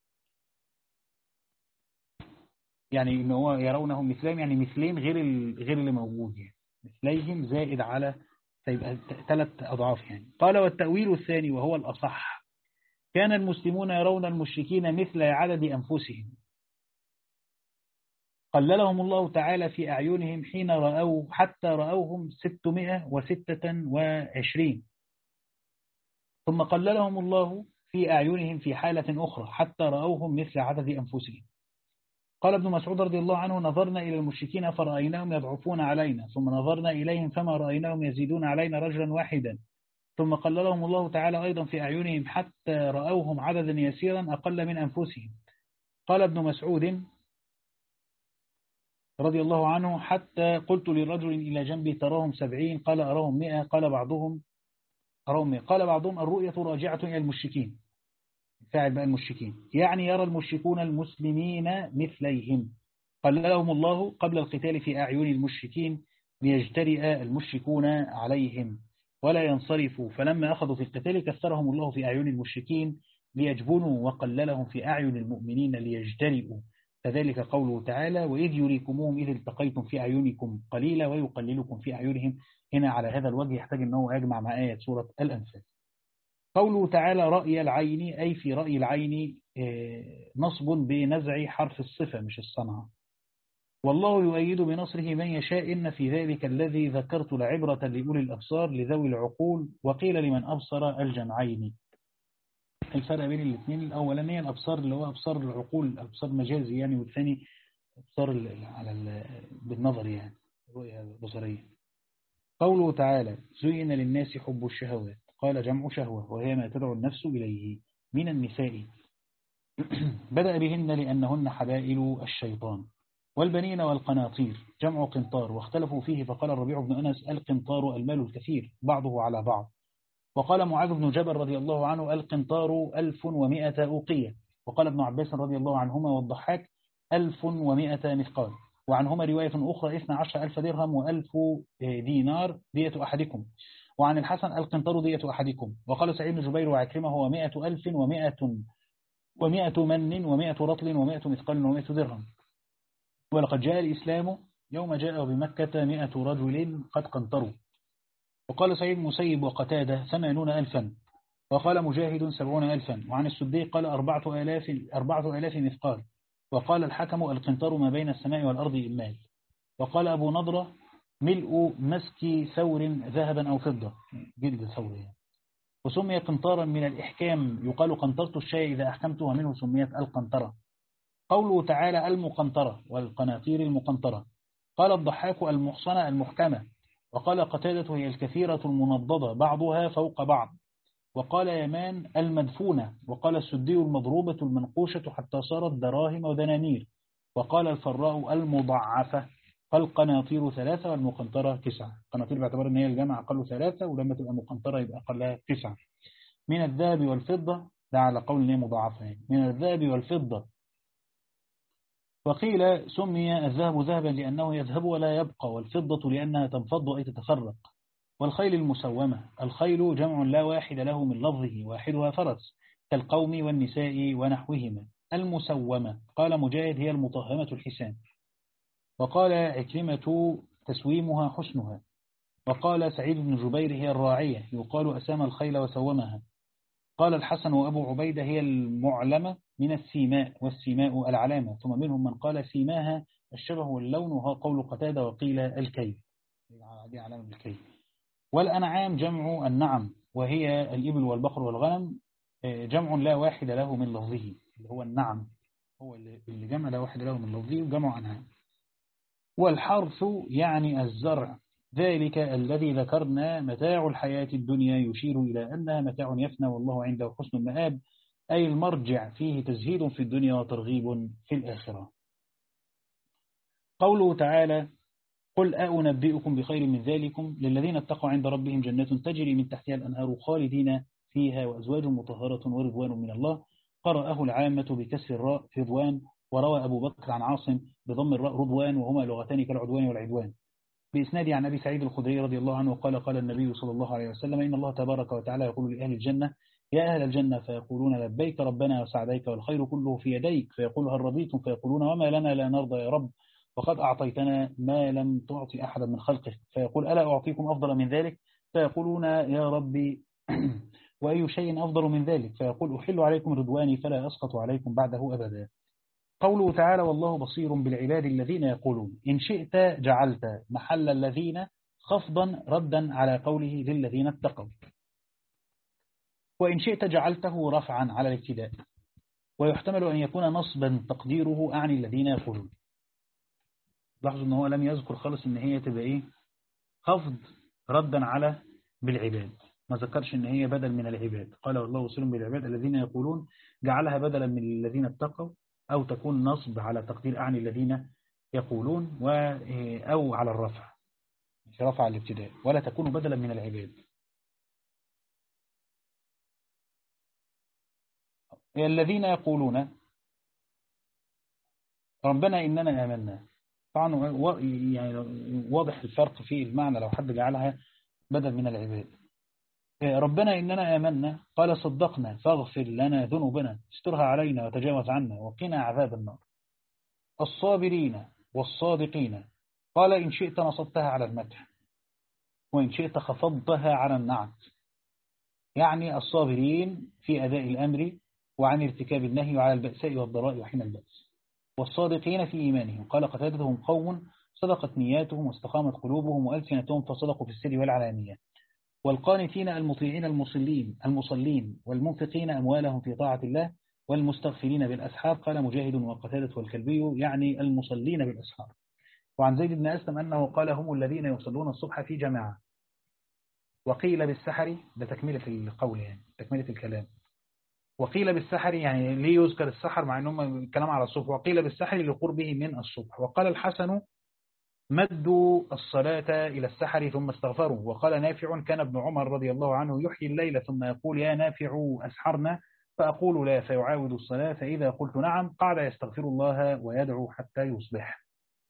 يعني إن هو يرونه مثلهم يعني مثلين غير غير اللي موجود، يعني مثليهم زائد على فيبقى ثلاث أضعاف يعني. قال والتأويل الثاني وهو الأصح كان المسلمون يرون المشركين مثل عدد أنفسهم قللهم الله تعالى في أعينهم حين رأوا حتى رأوهم ستمائة وستة وعشرين، ثم قللهم الله في أعينهم في حالة أخرى حتى رأوهم مثل عدد أنفسهم. قال ابن مسعود رضي الله عنه نظرنا إلى المشركين فرأيناهم يضعفون علينا، ثم نظرنا إليهم فما رأيناهم يزيدون علينا رجلا واحدا، ثم قللهم الله تعالى أيضا في أعينهم حتى رأوهم عددا يسيرا أقل من أنفسهم. قال ابن مسعود رضي الله عنه حتى قلت لرجل إلى جنبي تراهم سبعين قال أراهم مئة قال بعضهم أراهم مئة قال بعضهم الرؤية راجعة إلى المشركين، فاعل بقى المشركين، يعني يرى المشركون المسلمين مثليهم قللهم الله قبل القتال في أعين المشركين ليجترئ المشركون عليهم ولا ينصرفوا، فلما أخذوا في القتال كثرهم الله في أعين المشركين ليجبنوا وقللهم في أعين المؤمنين ليجترئوا، فذلك قوله تعالى وإذ يريكموهم إذ التقيتم في أعينكم قليلا ويقللكم في أعينهم. هنا على هذا الوجه يحتاج أنه يجمع مع آية سورة الأنفال. قوله تعالى رأي العين أي في رأي العين نصب بنزع حرف الصفة مش الصنعة. والله يؤيد بنصره من يشاء إن في ذلك الذي ذكرت لعبرة لأولي الأبصار لذوي العقول وقيل لمن أبصر الجمعين. الفرق بين الاثنين الأولانية الأبصار اللي هو أبصار العقول أبصار مجازي يعني، والثاني أبصار على بالنظر يعني رؤية بصرية. قوله تعالى زين للناس حب الشهوات قال جمع شهوة وهي ما تدعو النفس إليه من النساء بدأ بهن لأنهن حبائل الشيطان والبنين والقناطير جمع قنطار واختلفوا فيه فقال الربيع بن أنس القنطار المال الكثير بعضه على بعض، وقال معاذ بن جبل رضي الله عنه القنطار ألف ومائة أوقية، وقال ابن عباس رضي الله عنهما والضحاك ألف ومائة مثقال، وعنهما رواية أخرى اثنا عشر ألف درهم وألف دينار دية أحدكم، وعن الحسن القنطار دية أحدكم، وقال سعيد بن جبير وعكرمة هو مائة ألف ومائة ومائة من ومائة رطل ومائة مثقال ومائة درهم، ولقد جاء الإسلام يوم جاء بمكة مائة رجل قد قنطروا. وقال سعيد المسيب وقتادة ثمانون ألفا، وقال مجاهد سبعون ألفا، وعن السدي قال أربعة آلاف, أربعة آلاف مثقال، وقال الحكم القنطار ما بين السماء والأرض إمال، وقال أبو نضرة ملء مسك ثور ذهبا أو فضة جلد ثور يعني. وسمي قنطارا من الإحكام يقال قنطرت الشيء إذا أحكمته ومنه سميت القنطرة. قوله تعالى المقنطرة والقناطير المقنطرة. قال الضحاك المحصنة المحكمة، وقال قتادة هي الكثيرة المنضدة بعضها فوق بعض، وقال يمان المدفونة، وقال السدي المضروبة المنقوشة حتى صارت دراهم ودنانير، وقال الفراء المضعفة. فالقناطير ثلاثة والمقنطرة تسعة، قناطير باعتبار ان هي الجمع أقل ثلاثة ولما تبقى مقنطرة يبقى أقلها تسعة. من الذهب والفضة ده على قول ان هي مضاعفة يعني. من الذهب والفضة. وقيل سمي الذهب ذهبا لأنه يذهب ولا يبقى، والفضة لأنها تنفض أي تتفرق. والخيل المسومة، الخيل جمع لا واحد له من لفظه واحدها فرس كالقوم والنساء ونحوهما. المسومة قال مجاهد هي المطهمة الحسان، وقال عكرمة تسويمها حسنها، وقال سعيد بن جبير هي الراعية يقال أسام الخيل وسومها. قال الحسن وأبو عبيدة هي المعلمة من السيماء، والسيماء العلامة، ثم منهم من قال سيماها الشبه واللون، وهو قول قتادة وقيل الكي دي علامة بالكي. والأنعام جمع النعم وهي الإبل والبقر والغنم جمع لا واحد له من لفظه اللي هو النعم هو اللي جمع لا واحد له من لفظه وجمع أنعام. والحرث يعني الزرع، ذلك الذي ذكرنا متاع الحياة الدنيا يشير إلى أنها متاع يفنى والله عنده حسن المآب، أي المرجع فيه تزهيد في الدنيا وترغيب في الآخرة. قوله تعالى قل أنبئكم بخير من ذلكم للذين اتقوا عند ربهم جنات تجري من تحتها الأنهار خالدين فيها وأزواج مطهرة ورضوان من الله. قرأه العامة بكسر الراء رضوان، وروى أبو بكر عن عاصم بضم الراء رضوان، وهما لغتان كالعدوان والعدوان. بإسناد عن أبي سعيد الخدري رضي الله عنه قال قال النبي صلى الله عليه وسلم إن الله تبارك وتعالى يقول لأهل الجنة يا أهل الجنة فيقولون لبيك ربنا وسعديك والخير كله في يديك، فيقول هل رضيتم فيقولون وما لنا لا نرضى يا رب وقد أعطيتنا ما لم تعطي أحدا من خلقك، فيقول ألا أعطيكم أفضل من ذلك فيقولون يا ربي وأي شيء أفضل من ذلك، فيقول أحل عليكم رضواني فلا أسقط عليكم بعده أبدا. قوله تعالى والله بصير بالعباد الذين يقولون إن شئت جعلت محل الذين خفضا ردا على قوله للذين اتقوا، وإن شئت جعلته رفعا على الابتداء، ويحتمل أن يكون نصبا تقديره أعني الذين يقولون. لاحظوا أنه لم يذكر خالص أن هي تبقى إيه خفض ردا على بالعباد، ما ذكرش أن هي بدل من العباد. قال والله بصير بالعباد الذين يقولون جعلها بدلا من الذين اتقوا، أو تكون نصب على تقدير أعني الذين يقولون أو على الرفع مش رفع الابتداء، ولا تكون بدلا من العباد. الذين يقولون ربنا إننا آمنا، طبعا يعني واضح الفرق في المعنى لو حد جعلها بدل من العباد. ربنا إننا آمنا قال صدقنا فاغفر لنا ذنوبنا استرها علينا وتجاوز عنا وقنا عذاب النار. الصابرين والصادقين قال إن شئت نصبتها على المدح وإن شئت خفضتها على النعت، يعني الصابرين في أداء الأمر وعن ارتكاب النهي وعلى البأساء والضراء وحين البأس، والصادقين في إيمانهم قال قتادة هم قوم صدقت نياتهم واستقامت قلوبهم وألسنتهم فصدقوا في السر والعلانية. والقانتين المطيعين المصلين المصلين والمنفقين أموالهم في طاعة الله والمستغفرين بالأسحار قال مجاهد وقتادة والكلبي يعني المصلين بالأسحار. وعن زيد بن أسلم أنه قال هم الذين يصلون الصبح في جماعة. وقيل بالسحر، ده تكملة القول يعني تكملة الكلام، وقيل بالسحر يعني ليه يذكر السحر مع أنهم الكلام على الصبح، وقيل بالسحر لقربه من الصبح. وقال الحسن مدوا الصلاة إلى السحر ثم استغفروا. وقال نافع كان ابن عمر رضي الله عنه يحيي الليل ثم يقول يا نافع أسحرنا فأقول لا فيعاود الصلاة، فإذا قلت نعم قعد يستغفر الله ويدعو حتى يصبح.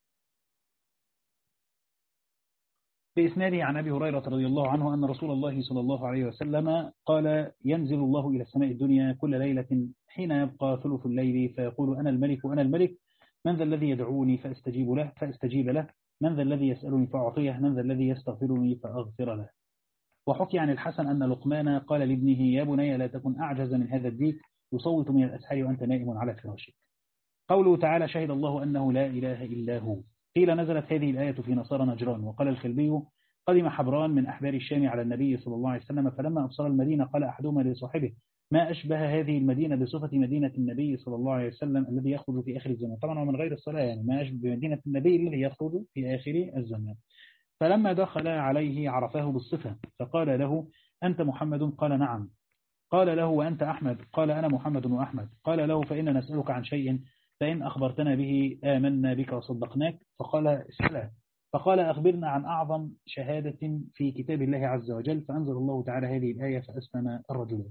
بإسناده عن أبي هريرة رضي الله عنه أن رسول الله صلى الله عليه وسلم قال ينزل الله إلى السماء الدنيا كل ليلة حين يبقى ثلث الليل فيقول أنا الملك أنا الملك من ذا الذي يدعوني فأستجيب له فأستجيب له من ذا الذي يسألني فأعطيه من ذا الذي يستغفرني فأغفر له. وحكي عن الحسن أن لقمان قال لابنه يا بني لا تكن أعجز من هذا الديك يصوت من الأسحار وأنت نائم على فراشك. قوله تعالى شهد الله أنه لا إله إلا هو. قيل نزلت هذه الآية في نصارى نجران. وقال الخلبي قدم حبران من أحبار الشام على النبي صلى الله عليه وسلم فلما أبصر المدينة قال أحدهما لصاحبه ما أشبه هذه المدينة بصفة مدينة النبي صلى الله عليه وسلم الذي يخرج في آخر الزمان، طبعا ومن غير الصلاة يعني ما أشبه بمدينة النبي الذي يخرج في آخر الزمان. فلما دخل عليه عرفه بالصفة فقال له أنت محمد؟ قال نعم. قال له وأنت أحمد؟ قال أنا محمد وأحمد. قال له فإن نسألك عن شيء فإن أخبرتنا به آمنا بك وصدقناك. فقال السلام. فقال أخبرنا عن أعظم شهادة في كتاب الله عز وجل. فأنزل الله تعالى هذه الآية فأسلم الرجل.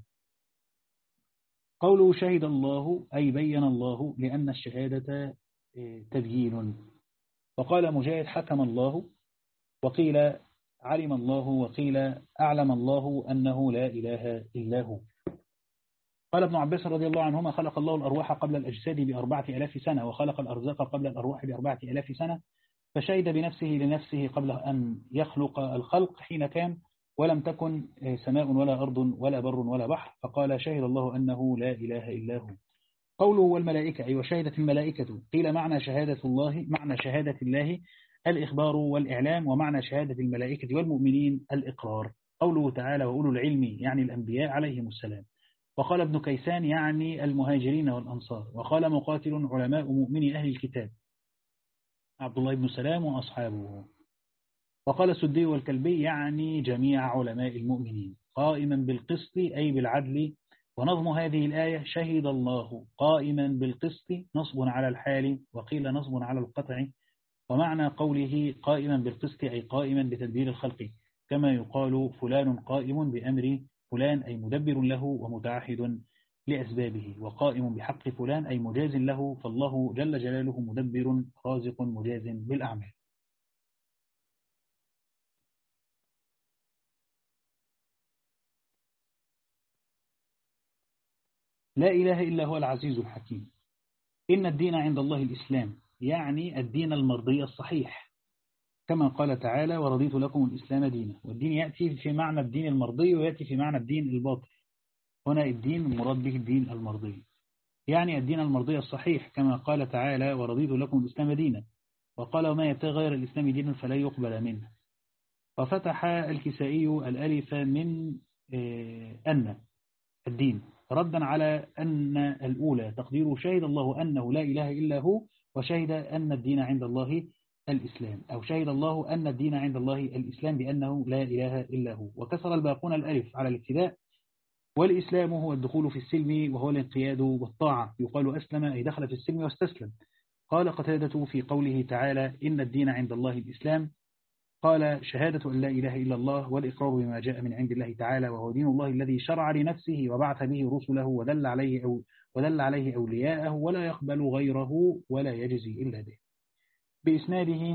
قوله شهد الله أي بين الله لأن الشهادة تبيين. وقال مجاهد حكم الله، وقيل علم الله، وقيل أعلم الله أنه لا إله إلا هو. قال ابن عباس رضي الله عنهما خلق الله الأرواح قبل الأجساد بأربعة ألاف سنة وخلق الأرزاق قبل الأرواح بأربعة ألاف سنة، فشهد بنفسه لنفسه قبل أن يخلق الخلق حين كان ولم تكن سماء ولا أرض ولا بر ولا بحر، فقال شهد الله أنه لا إله إلا هو. قوله والملائكة أي وشهدت الملائكة. قيل معنى شهادة الله معنى شهادة الله الإخبار والإعلام، ومعنى شهادة الملائكة والمؤمنين الإقرار. قوله تعالى وأولو العلم يعني الأنبياء عليهم السلام. وقال ابن كيسان يعني المهاجرين والأنصار. وقال مقاتل علماء مؤمني أهل الكتاب عبد الله بن سلام وأصحابه. وقال السدي والكلبي يعني جميع علماء المؤمنين. قائما بالقسط أي بالعدل. ونظم هذه الآية شهد الله قائما بالقسط نصب على الحال، وقيل نصب على القطع، ومعنى قوله قائما بالقسط أي قائما بتدبير الخلق، كما يقال فلان قائم بأمر فلان أي مدبر له ومتعهد لأسبابه، وقائم بحق فلان أي مجاز له، فالله جل جلاله مدبر رازق مجاز بالأعمال. لا إله إلا هو العزيز الحكيم. إن الدين عند الله الإسلام، يعني الدين المرضي الصحيح، كما قال تعالى ورضيت لكم الإسلام دينا. والدين يأتي في معنى الدين المرضي ويأتي في معنى الدين الباطل. هنا الدين مراد به الدين المرضي، يعني الدين المرضي الصحيح، كما قال تعالى ورضيت لكم الإسلام دينا، وقال وما يبتغي غير الإسلام دينا فلا يقبل منه. وفتح الكسائي الألف من أن الدين ردا على أن الأولى تقدير شهد الله أنه لا إله إلا هو، وشهد أن الدين عند الله الإسلام، أو شهد الله أن الدين عند الله الإسلام بأنه لا إله إلا هو. وكسر الباقون الألف على الابتداء. والإسلام هو الدخول في السلم وهو الانقياد والطاعة، يقال أسلم أي دخل في السلم واستسلم. قال قتادة في قوله تعالى إن الدين عند الله الإسلام، قال شهادة أن لا إله إلا الله والإقرار بما جاء من عند الله تعالى، وهو دين الله الذي شرع لنفسه وبعث به رسله ودل عليه أو ودل عليه أولياءه، ولا يقبل غيره ولا يجزي إلا به. بإسناده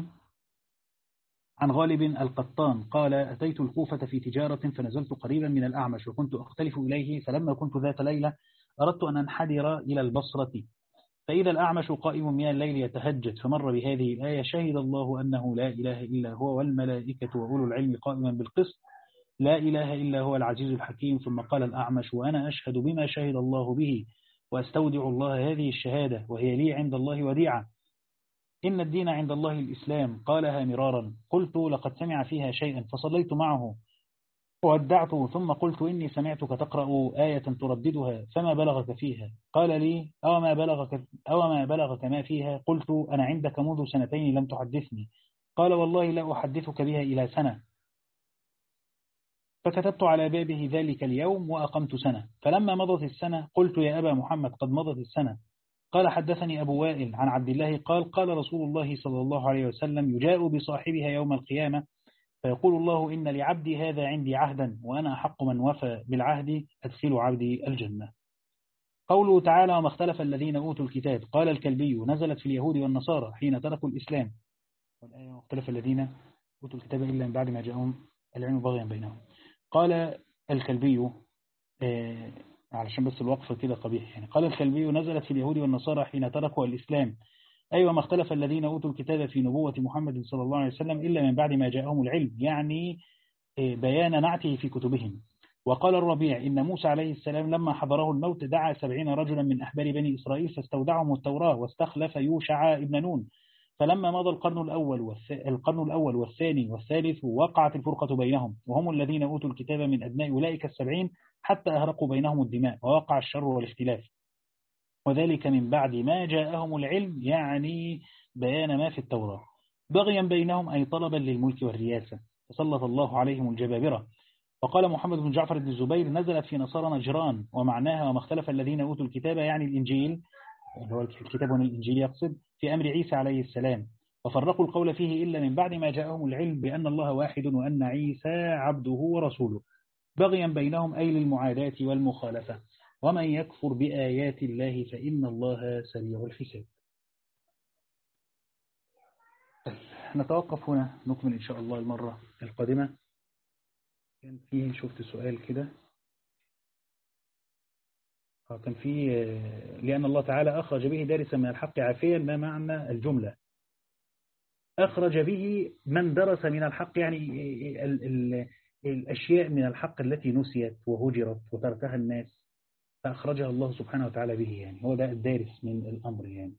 عن غالب القطان قال أتيت الكوفة في تجارة فنزلت قريبا من الأعمش وكنت أختلف إليه، فلما كنت ذات ليلة أردت أن أنحدر إلى البصرة، فإذا الأعمش قائم من الليل يتهجد، فمر بهذه الآية شهد الله أنه لا إله إلا هو والملائكة وأولو العلم قائما بالقسط لا إله إلا هو العزيز الحكيم. ثم قال الأعمش وأنا أشهد بما شهد الله به وأستودع الله هذه الشهادة وهي لي عند الله وديعة. إن الدين عند الله الإسلام، قالها مرارا. قلت لقد سمع فيها شيئا فصليت معه وودعته، ثم قلت إني سمعتك تقرأ آية ترددها فما بلغك فيها؟ قال لي أو ما بلغك, أو ما بلغك ما فيها؟ قلت أنا عندك منذ سنتين لم تحدثني. قال والله لا أحدثك بها إلى سنة. فكتبت على بابه ذلك اليوم وأقمت سنة. فلما مضت السنة قلت يا أبا محمد قد مضت السنة. قال حدثني أبو وائل عن عبد الله قال قال رسول الله صلى الله عليه وسلم يجاء بصاحبها يوم القيامة فيقول الله إن لعبدي هذا عندي عهدا وأنا أحق من وفى بالعهد أدخل عبدي الجنة. قوله تعالى وما اختلف الذين أوتوا الكتاب، قال الكلبي نزلت في اليهود والنصارى حين تركوا الإسلام، والآية وما اختلف الذين أوتوا الكتاب إلا من بعد ما جاءهم العلم بغيا بينهم. قال الكلبي آه علشان بس الوقفة كده قبيح يعني، قال الكلبي نزلت في اليهود والنصارى حين تركوا الإسلام، أيوة ما اختلف الذين أوتوا الكتاب في نبوة محمد صلى الله عليه وسلم إلا من بعد ما جاءهم العلم، يعني بيان نعته في كتبهم. وقال الربيع إن موسى عليه السلام لما حضره الموت دعا سبعين رجلا من أحبار بني إسرائيل فاستودعهم التوراة واستخلف يوشع ابن نون. فلما مضى القرن الأول والث... القرن الأول والثاني والثالث وقعت الفرقة بينهم، وهم الذين أوتوا الكتاب من أبناء أولئك السبعين حتى أهرقوا بينهم الدماء ووقع الشر والاختلاف، وذلك من بعد ما جاءهم العلم، يعني بيان ما في التوراة، بغيا بينهم أي طلبا للملك والرياسة، فسلط الله عليهم الجبابرة. وقال محمد بن جعفر بن الزبير نزلت في نصارى نجران، ومعناها وما اختلف الذين أوتوا الكتاب يعني الإنجيل، اللي هو الكتاب من الإنجيل يقصد، في أمر عيسى عليه السلام، وفرقوا القول فيه إلا من بعد ما جاءهم العلم بأن الله واحد وأن عيسى عبده ورسوله، بغيا بينهم أي للمعاداة والمخالفة. ومن يكفر بآيات الله فإن الله سريع الحساب. نتوقف هنا، نكمل إن شاء الله المرة القادمة. كان فيه شفت سؤال كده، كان فيه لأن الله تعالى أخرج به دارسا من الحق عافيا، ما معنى الجملة؟ أخرج به من درس من الحق، يعني ال ال الأشياء من الحق التي نسيت وهجرت وتركها الناس فأخرجها الله سبحانه وتعالى به، يعني هو ده الدارس من الأمر يعني.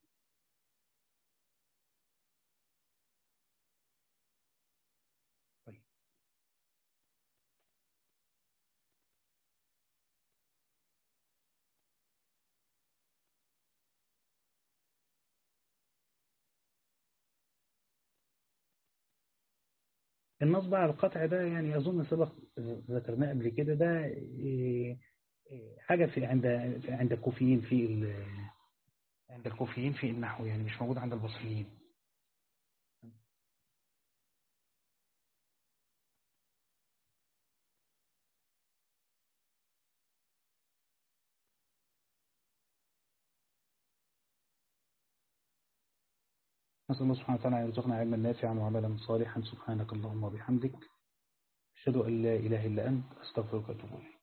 طيب. النصب على القطع ده يعني أظن سبق ذكرناه قبل كده، ده حاجة في عند عند الكوفيين في عند الكوفيين في النحو، يعني مش موجود عند البصريين. نسأل الله سبحانه وتعالى أن يرزقنا علما نافعا وعملا صالحا. سبحانك اللهم وبحمدك، أشهد أن لا إله إلا أنت، أستغفرك وأتوب إليك.